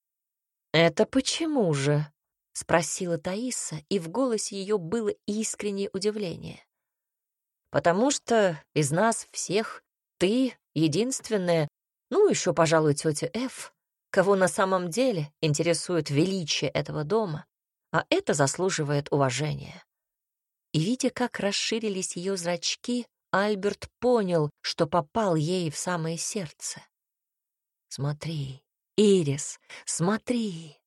«Это почему же?» — спросила Таиса, и в голосе ее было искреннее удивление. «Потому что из нас всех ты единственная, ну, еще, пожалуй, тетя Эф, кого на самом деле интересует величие этого дома, а это заслуживает уважения». И, видя, как расширились ее зрачки, Альберт понял, что попал ей в самое сердце. «Смотри, Ирис, смотри!»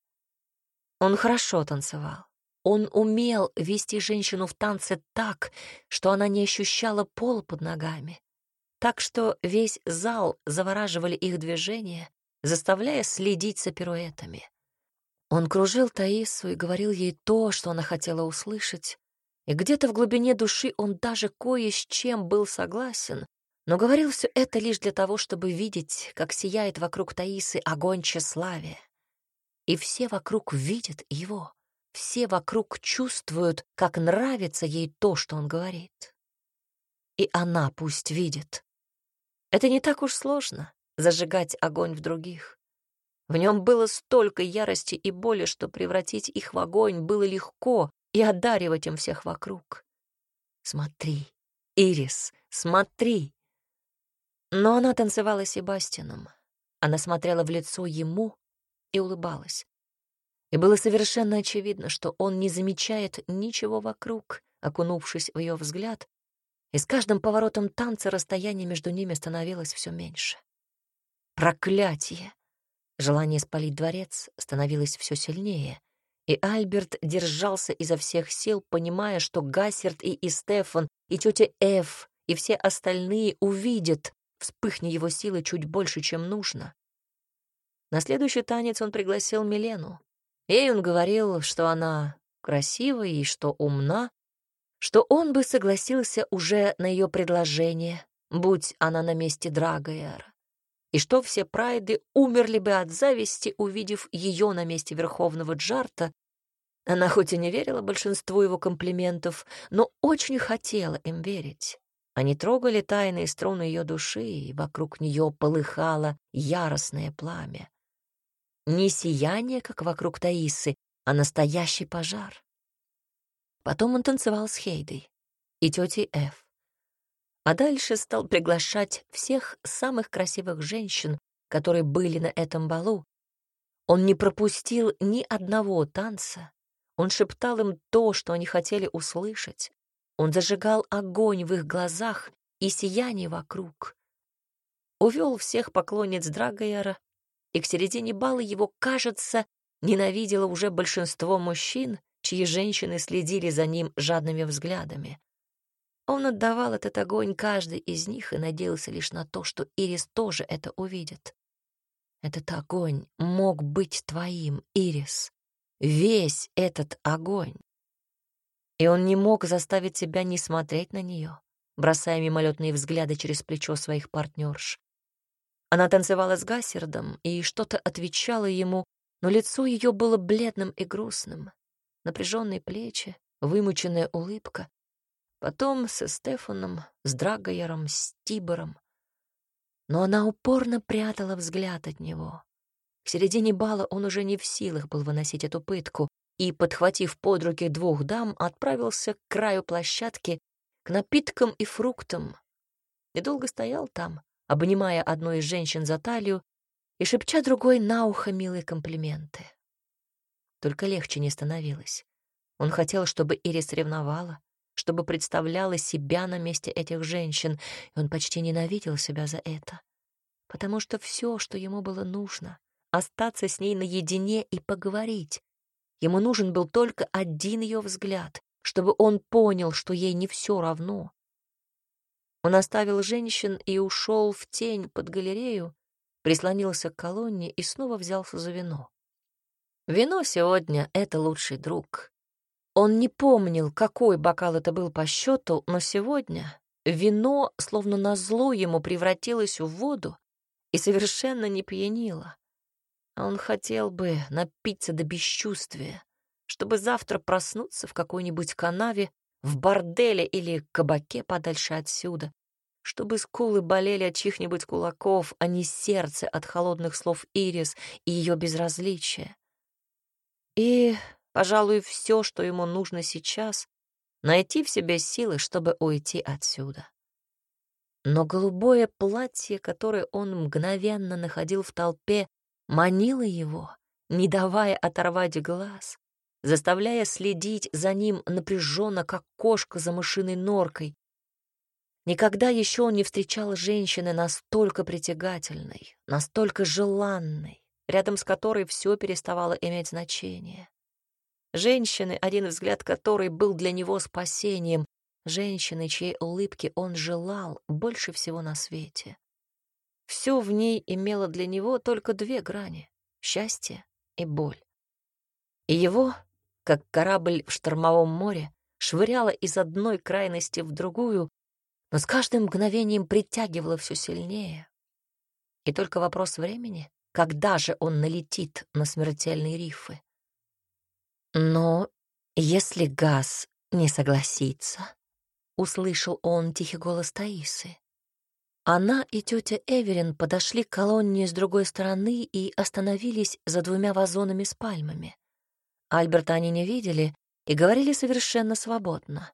Он хорошо танцевал. Он умел вести женщину в танце так, что она не ощущала пола под ногами, так что весь зал завораживали их движения, заставляя следить за пируэтами. Он кружил Таису и говорил ей то, что она хотела услышать, и где-то в глубине души он даже кое с чем был согласен, но говорил все это лишь для того, чтобы видеть, как сияет вокруг Таисы огонь тщеславия. И все вокруг видят его, все вокруг чувствуют, как нравится ей то, что он говорит. И она пусть видит. Это не так уж сложно — зажигать огонь в других. В нем было столько ярости и боли, что превратить их в огонь было легко и одаривать им всех вокруг. «Смотри, Ирис, смотри!» Но она танцевала с Себастьяном. Она смотрела в лицо ему и улыбалась. И было совершенно очевидно, что он не замечает ничего вокруг, окунувшись в ее взгляд, и с каждым поворотом танца расстояние между ними становилось все меньше. Проклятие! Желание спалить дворец становилось все сильнее, и Альберт держался изо всех сил, понимая, что Гассерт и Истефан, и тетя Эф, и все остальные увидят, вспыхни его силы чуть больше, чем нужно. На следующий танец он пригласил Милену. Ей он говорил, что она красивая и что умна, что он бы согласился уже на ее предложение, будь она на месте Драгояра, и что все прайды умерли бы от зависти, увидев ее на месте верховного Джарта. Она хоть и не верила большинству его комплиментов, но очень хотела им верить. Они трогали тайные струны ее души, и вокруг нее полыхало яростное пламя. Не сияние, как вокруг Таисы, а настоящий пожар. Потом он танцевал с Хейдой и тетей Эф. А дальше стал приглашать всех самых красивых женщин, которые были на этом балу. Он не пропустил ни одного танца. Он шептал им то, что они хотели услышать. Он зажигал огонь в их глазах и сияние вокруг. Увел всех поклонниц Драгояра, и к середине бала его, кажется, ненавидело уже большинство мужчин, чьи женщины следили за ним жадными взглядами. Он отдавал этот огонь каждой из них и надеялся лишь на то, что Ирис тоже это увидит. Этот огонь мог быть твоим, Ирис. Весь этот огонь. И он не мог заставить себя не смотреть на нее, бросая мимолетные взгляды через плечо своих партнерш. Она танцевала с Гассердом и что-то отвечала ему, но лицо ее было бледным и грустным. Напряженные плечи, вымученная улыбка. Потом со Стефаном, с Драгояром, с Тибором. Но она упорно прятала взгляд от него. К середине бала он уже не в силах был выносить эту пытку и, подхватив под руки двух дам, отправился к краю площадки, к напиткам и фруктам. И долго стоял там, обнимая одну из женщин за талию и шепча другой на ухо милые комплименты. Только легче не становилось. Он хотел, чтобы Ирис ревновала, чтобы представляла себя на месте этих женщин, и он почти ненавидел себя за это. Потому что все, что ему было нужно — остаться с ней наедине и поговорить. Ему нужен был только один ее взгляд, чтобы он понял, что ей не все равно. Он оставил женщин и ушел в тень под галерею, прислонился к колонне и снова взялся за вино. Вино сегодня — это лучший друг. Он не помнил, какой бокал это был по счету, но сегодня вино, словно назло ему, превратилось в воду и совершенно не пьянило. Он хотел бы напиться до бесчувствия, чтобы завтра проснуться в какой-нибудь канаве, в борделе или кабаке подальше отсюда, чтобы скулы болели от чьих-нибудь кулаков, а не сердце от холодных слов Ирис и ее безразличия. И, пожалуй, все, что ему нужно сейчас — найти в себе силы, чтобы уйти отсюда. Но голубое платье, которое он мгновенно находил в толпе, манило его, не давая оторвать глаз, заставляя следить за ним напряженно, как кошка за мышиной норкой. Никогда еще он не встречал женщины настолько притягательной, настолько желанной, рядом с которой все переставало иметь значение. Женщины, один взгляд которой был для него спасением, женщины, чьей улыбки он желал больше всего на свете. Все в ней имело для него только две грани — счастье и боль. И его, как корабль в штормовом море, швыряло из одной крайности в другую, но с каждым мгновением притягивало все сильнее. И только вопрос времени, когда же он налетит на смертельные рифы. Но если Газ не согласится, услышал он тихий голос Таисы. Она и тетя Эверин подошли к колонне с другой стороны и остановились за двумя вазонами с пальмами. Альберта они не видели и говорили совершенно свободно.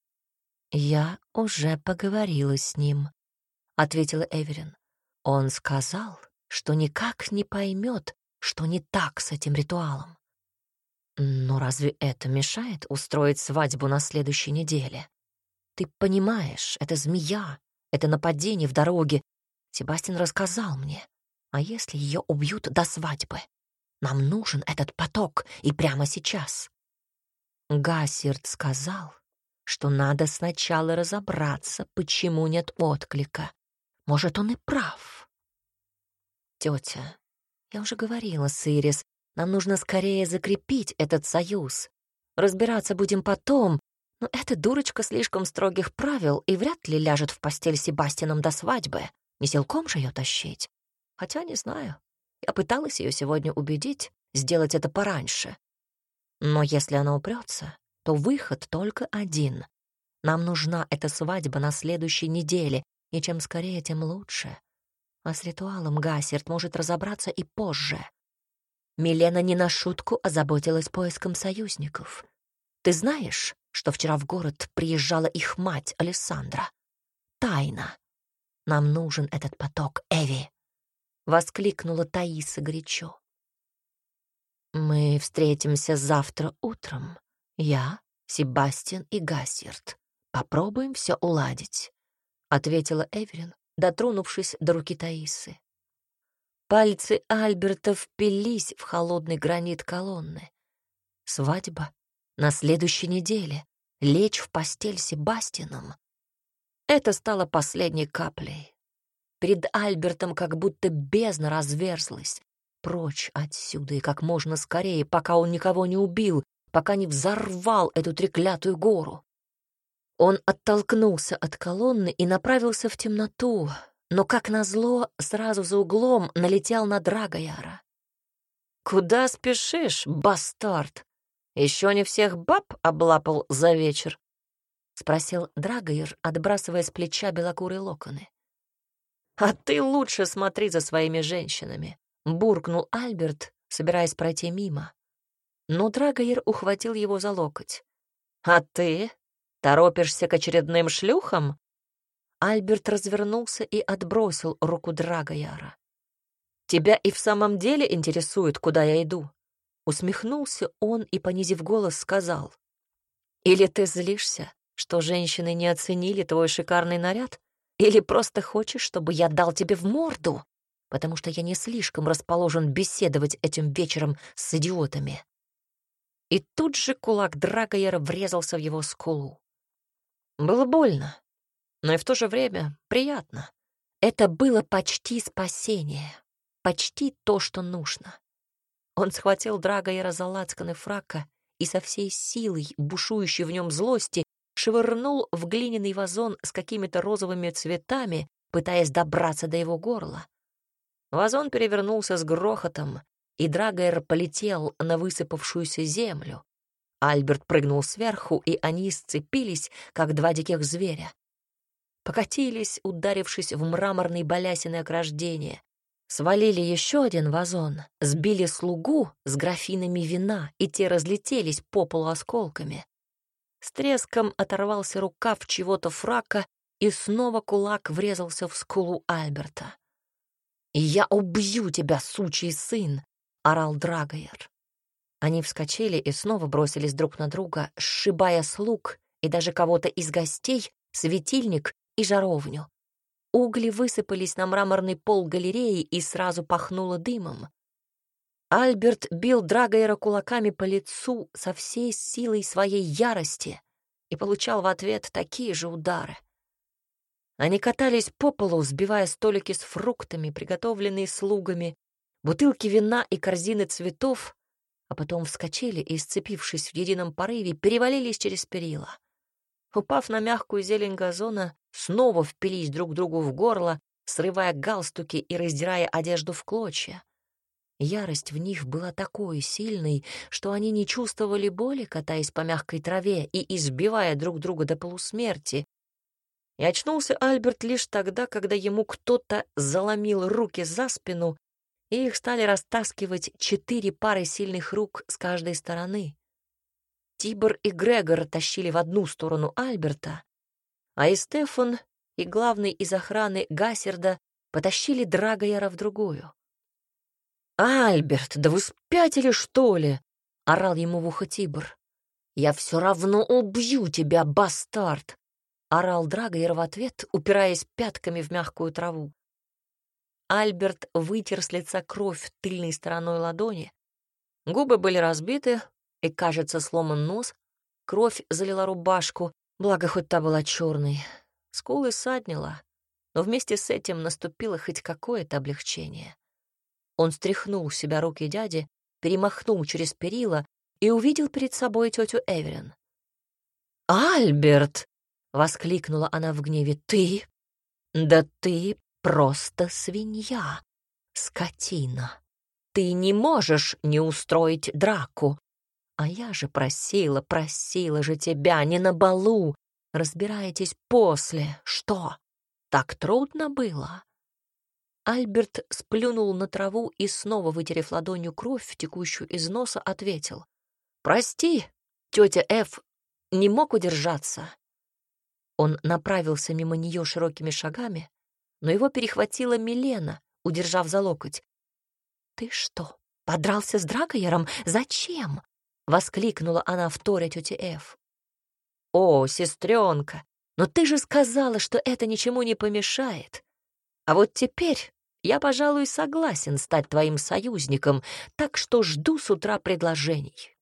«Я уже поговорила с ним», — ответила Эверин. «Он сказал, что никак не поймет, что не так с этим ритуалом. Но разве это мешает устроить свадьбу на следующей неделе? Ты понимаешь, это змея, это нападение в дороге. Себастьян рассказал мне. А если ее убьют до свадьбы? Нам нужен этот поток, и прямо сейчас». Гассирд сказал, что надо сначала разобраться, почему нет отклика. Может, он и прав. Тетя, я уже говорила с Ирис, нам нужно скорее закрепить этот союз. Разбираться будем потом, но эта дурочка слишком строгих правил и вряд ли ляжет в постель с Себастьяном до свадьбы. Не силком же ее тащить. Хотя не знаю. Я пыталась ее сегодня убедить сделать это пораньше. Но если она упрется, то выход только один. Нам нужна эта свадьба на следующей неделе, и чем скорее, тем лучше. А с ритуалом Гассирд может разобраться и позже. Милена не на шутку озаботилась поиском союзников. Ты знаешь, что вчера в город приезжала их мать Алессандра? Тайна. Нам нужен этот поток, Эви, — воскликнула Таиса горячо. Мы встретимся завтра утром. Я, Себастьян и Гассирд. Попробуем все уладить, — ответила Эверин, дотронувшись до руки Таисы. Пальцы Альберта впились в холодный гранит колонны. Свадьба на следующей неделе, лечь в постель с Себастьяном. Это стало последней каплей. Перед Альбертом как будто бездна разверзлась. Прочь отсюда и как можно скорее, пока он никого не убил, пока не взорвал эту треклятую гору. Он оттолкнулся от колонны и направился в темноту, но, как назло, сразу за углом налетел на Драгояра. «Куда спешишь, бастард? Еще не всех баб облапал за вечер?» — спросил Драгояр, отбрасывая с плеча белокурые локоны. «А ты лучше смотри за своими женщинами», — буркнул Альберт, собираясь пройти мимо. Но Драгояр ухватил его за локоть. «А ты торопишься к очередным шлюхам?» Альберт развернулся и отбросил руку Драгояра. «Тебя и в самом деле интересует, куда я иду?» Усмехнулся он и, понизив голос, сказал. «Или ты злишься, что женщины не оценили твой шикарный наряд? Или просто хочешь, чтобы я дал тебе в морду, потому что я не слишком расположен беседовать этим вечером с идиотами?» И тут же кулак Драгоера врезался в его скулу. Было больно, но и в то же время приятно. Это было почти спасение, почти то, что нужно. Он схватил Драгоера за лацканы фрака и со всей силой, бушующей в нем злости, швырнул в глиняный вазон с какими-то розовыми цветами, пытаясь добраться до его горла. Вазон перевернулся с грохотом, и Драгоер полетел на высыпавшуюся землю. Альберт прыгнул сверху, и они сцепились, как два диких зверя. Покатились, ударившись в мраморные балясины ограждения. Свалили еще один вазон, сбили слугу с графинами вина, и те разлетелись по полу осколками. С треском оторвался рукав чего-то фрака, и снова кулак врезался в скулу Альберта. «Я убью тебя, сучий сын!» — орал Драгоер. Они вскочили и снова бросились друг на друга, сшибая слуг и даже кого-то из гостей, светильник и жаровню. Угли высыпались на мраморный пол галереи и сразу пахнуло дымом. Альберт бил Драгоера кулаками по лицу со всей силой своей ярости и получал в ответ такие же удары. Они катались по полу, сбивая столики с фруктами, приготовленные слугами, бутылки вина и корзины цветов, а потом вскочили и, сцепившись в едином порыве, перевалились через перила. Упав на мягкую зелень газона, снова впились друг другу в горло, срывая галстуки и раздирая одежду в клочья. Ярость в них была такой сильной, что они не чувствовали боли, катаясь по мягкой траве и избивая друг друга до полусмерти. И очнулся Альберт лишь тогда, когда ему кто-то заломил руки за спину, и их стали растаскивать четыре пары сильных рук с каждой стороны. Тибор и Грегор тащили в одну сторону Альберта, а и Стефан, и главный из охраны Гассерда потащили Драгоера в другую. «Альберт, да вы спятили, что ли?» — орал ему в ухо Тибор. «Я все равно убью тебя, бастард!» — орал Драгоер в ответ, упираясь пятками в мягкую траву. Альберт вытер с лица кровь тыльной стороной ладони. Губы были разбиты, и, кажется, сломан нос. Кровь залила рубашку, благо хоть та была черной. Скулы ссаднило, но вместе с этим наступило хоть какое-то облегчение. Он стряхнул с себя руки дяди, перемахнул через перила и увидел перед собой тетю Эверин. «Альберт!» — воскликнула она в гневе. «Ты? Да ты просто свинья, скотина! Ты не можешь не устроить драку! А я же просила, просила же тебя, не на балу! Разбираетесь после. Что, так трудно было?» Альберт сплюнул на траву и, снова вытерев ладонью кровь, текущую из носа, ответил. «Прости, тетя Эф, не мог удержаться». Он направился мимо нее широкими шагами, но его перехватила Милена, удержав за локоть. «Ты что, подрался с Драгоером? Зачем?» — воскликнула она вторя тете Эф. «О, сестренка, но ты же сказала, что это ничему не помешает. А вот теперь я, пожалуй, согласен стать твоим союзником, так что жду с утра предложений».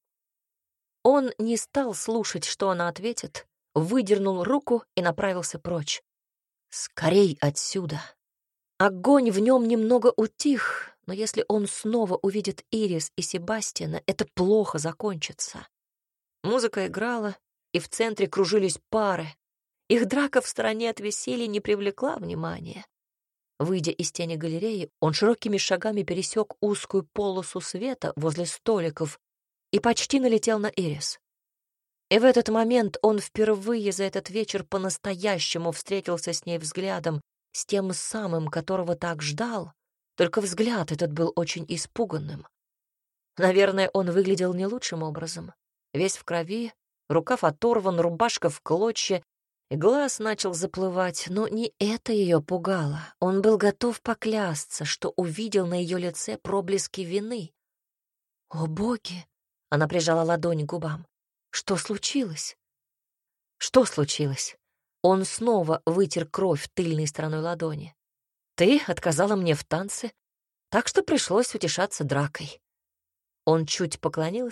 Он не стал слушать, что она ответит, выдернул руку и направился прочь. Скорей отсюда. Огонь в нем немного утих, но если он снова увидит Ирис и Себастьяна, это плохо закончится. Музыка играла, и в центре кружились пары. Их драка в стороне от веселья не привлекла внимания. Выйдя из тени галереи, он широкими шагами пересек узкую полосу света возле столиков и почти налетел на Ирис. И в этот момент он впервые за этот вечер по-настоящему встретился с ней взглядом, с тем самым, которого так ждал, только взгляд этот был очень испуганным. Наверное, он выглядел не лучшим образом. Весь в крови, рукав оторван, рубашка в клочья, и глаз начал заплывать, но не это ее пугало. Он был готов поклясться, что увидел на ее лице проблески вины. «О, боги!» — она прижала ладонь к губам. «Что случилось?» «Что случилось?» Он снова вытер кровь тыльной стороной ладони. «Ты отказала мне в танце, так что пришлось утешаться дракой». Он чуть поклонился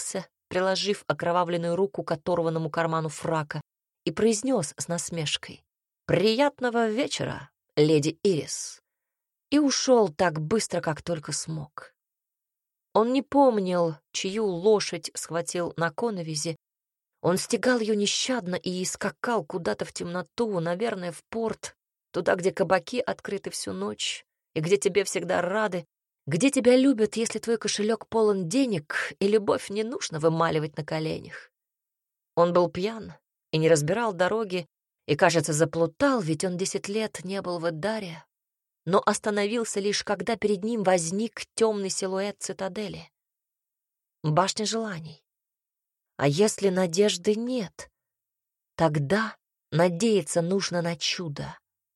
приложив окровавленную руку к оторванному карману фрака, и произнес с насмешкой: «Приятного вечера, леди Ирис!» и ушел так быстро, как только смог. Он не помнил, чью лошадь схватил на коновизе. Он стегал ее нещадно и скакал куда-то в темноту, наверное, в порт, туда, где кабаки открыты всю ночь, и где тебе всегда рады, где тебя любят, если твой кошелек полон денег, и любовь не нужно вымаливать на коленях. Он был пьян и не разбирал дороги, и, кажется, заплутал, ведь он десять лет не был в Эддаре, но остановился лишь, когда перед ним возник темный силуэт цитадели. Башня желаний. А если надежды нет, тогда надеяться нужно на чудо.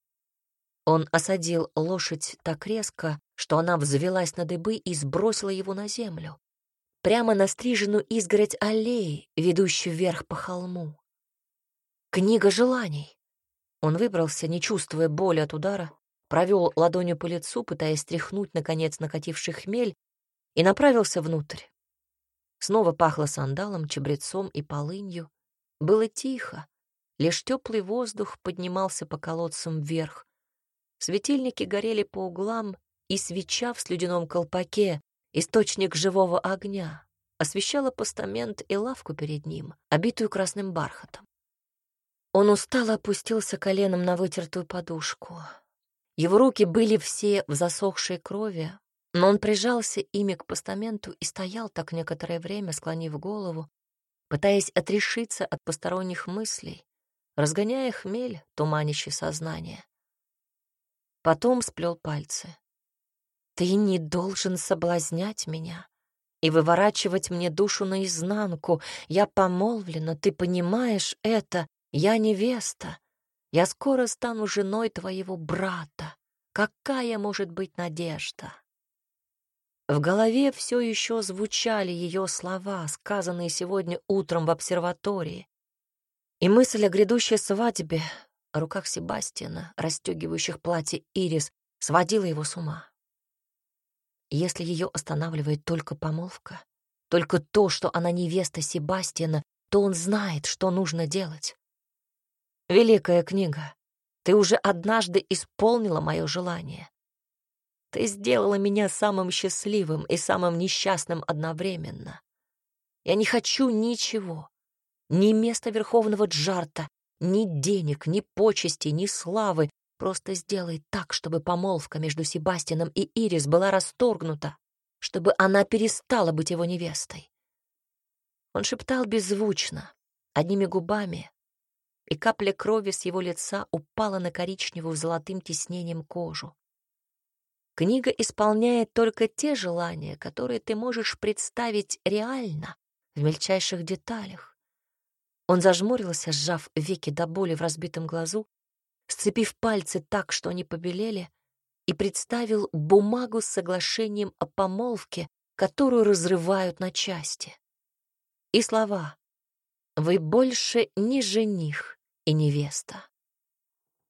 Он осадил лошадь так резко, что она взвелась на дыбы и сбросила его на землю, прямо на стриженную изгородь аллеи, ведущую вверх по холму. Книга желаний. Он выбрался, не чувствуя боли от удара, провел ладонью по лицу, пытаясь стряхнуть, наконец, накативший хмель, и направился внутрь. Снова пахло сандалом, чабрецом и полынью. Было тихо, лишь теплый воздух поднимался по колодцам вверх. Светильники горели по углам, и свеча в слюдяном колпаке, источник живого огня, освещала постамент и лавку перед ним, обитую красным бархатом. Он устало опустился коленом на вытертую подушку. Его руки были все в засохшей крови, но он прижался ими к постаменту и стоял так некоторое время, склонив голову, пытаясь отрешиться от посторонних мыслей, разгоняя хмель, туманящий сознание. Потом сплел пальцы. «Ты не должен соблазнять меня и выворачивать мне душу наизнанку. Я помолвлена, ты понимаешь это? Я невеста. Я скоро стану женой твоего брата. Какая может быть надежда?» В голове все еще звучали ее слова, сказанные сегодня утром в обсерватории. И мысль о грядущей свадьбе, о руках Себастьяна, расстегивающих платье Ирис, сводила его с ума. Если ее останавливает только помолвка, только то, что она невеста Себастьяна, то он знает, что нужно делать. «Великая книга, ты уже однажды исполнила мое желание. Ты сделала меня самым счастливым и самым несчастным одновременно. Я не хочу ничего, ни места верховного Джарта, ни денег, ни почестей, ни славы. Просто сделай так, чтобы помолвка между Себастьяном и Ирис была расторгнута, чтобы она перестала быть его невестой». Он шептал беззвучно, одними губами, и капля крови с его лица упала на коричневую золотым тиснением кожу. Книга исполняет только те желания, которые ты можешь представить реально, в мельчайших деталях. Он зажмурился, сжав веки до боли в разбитом глазу, сцепив пальцы так, что они побелели, и представил бумагу с соглашением о помолвке, которую разрывают на части. И слова: «Вы больше не жених и невеста».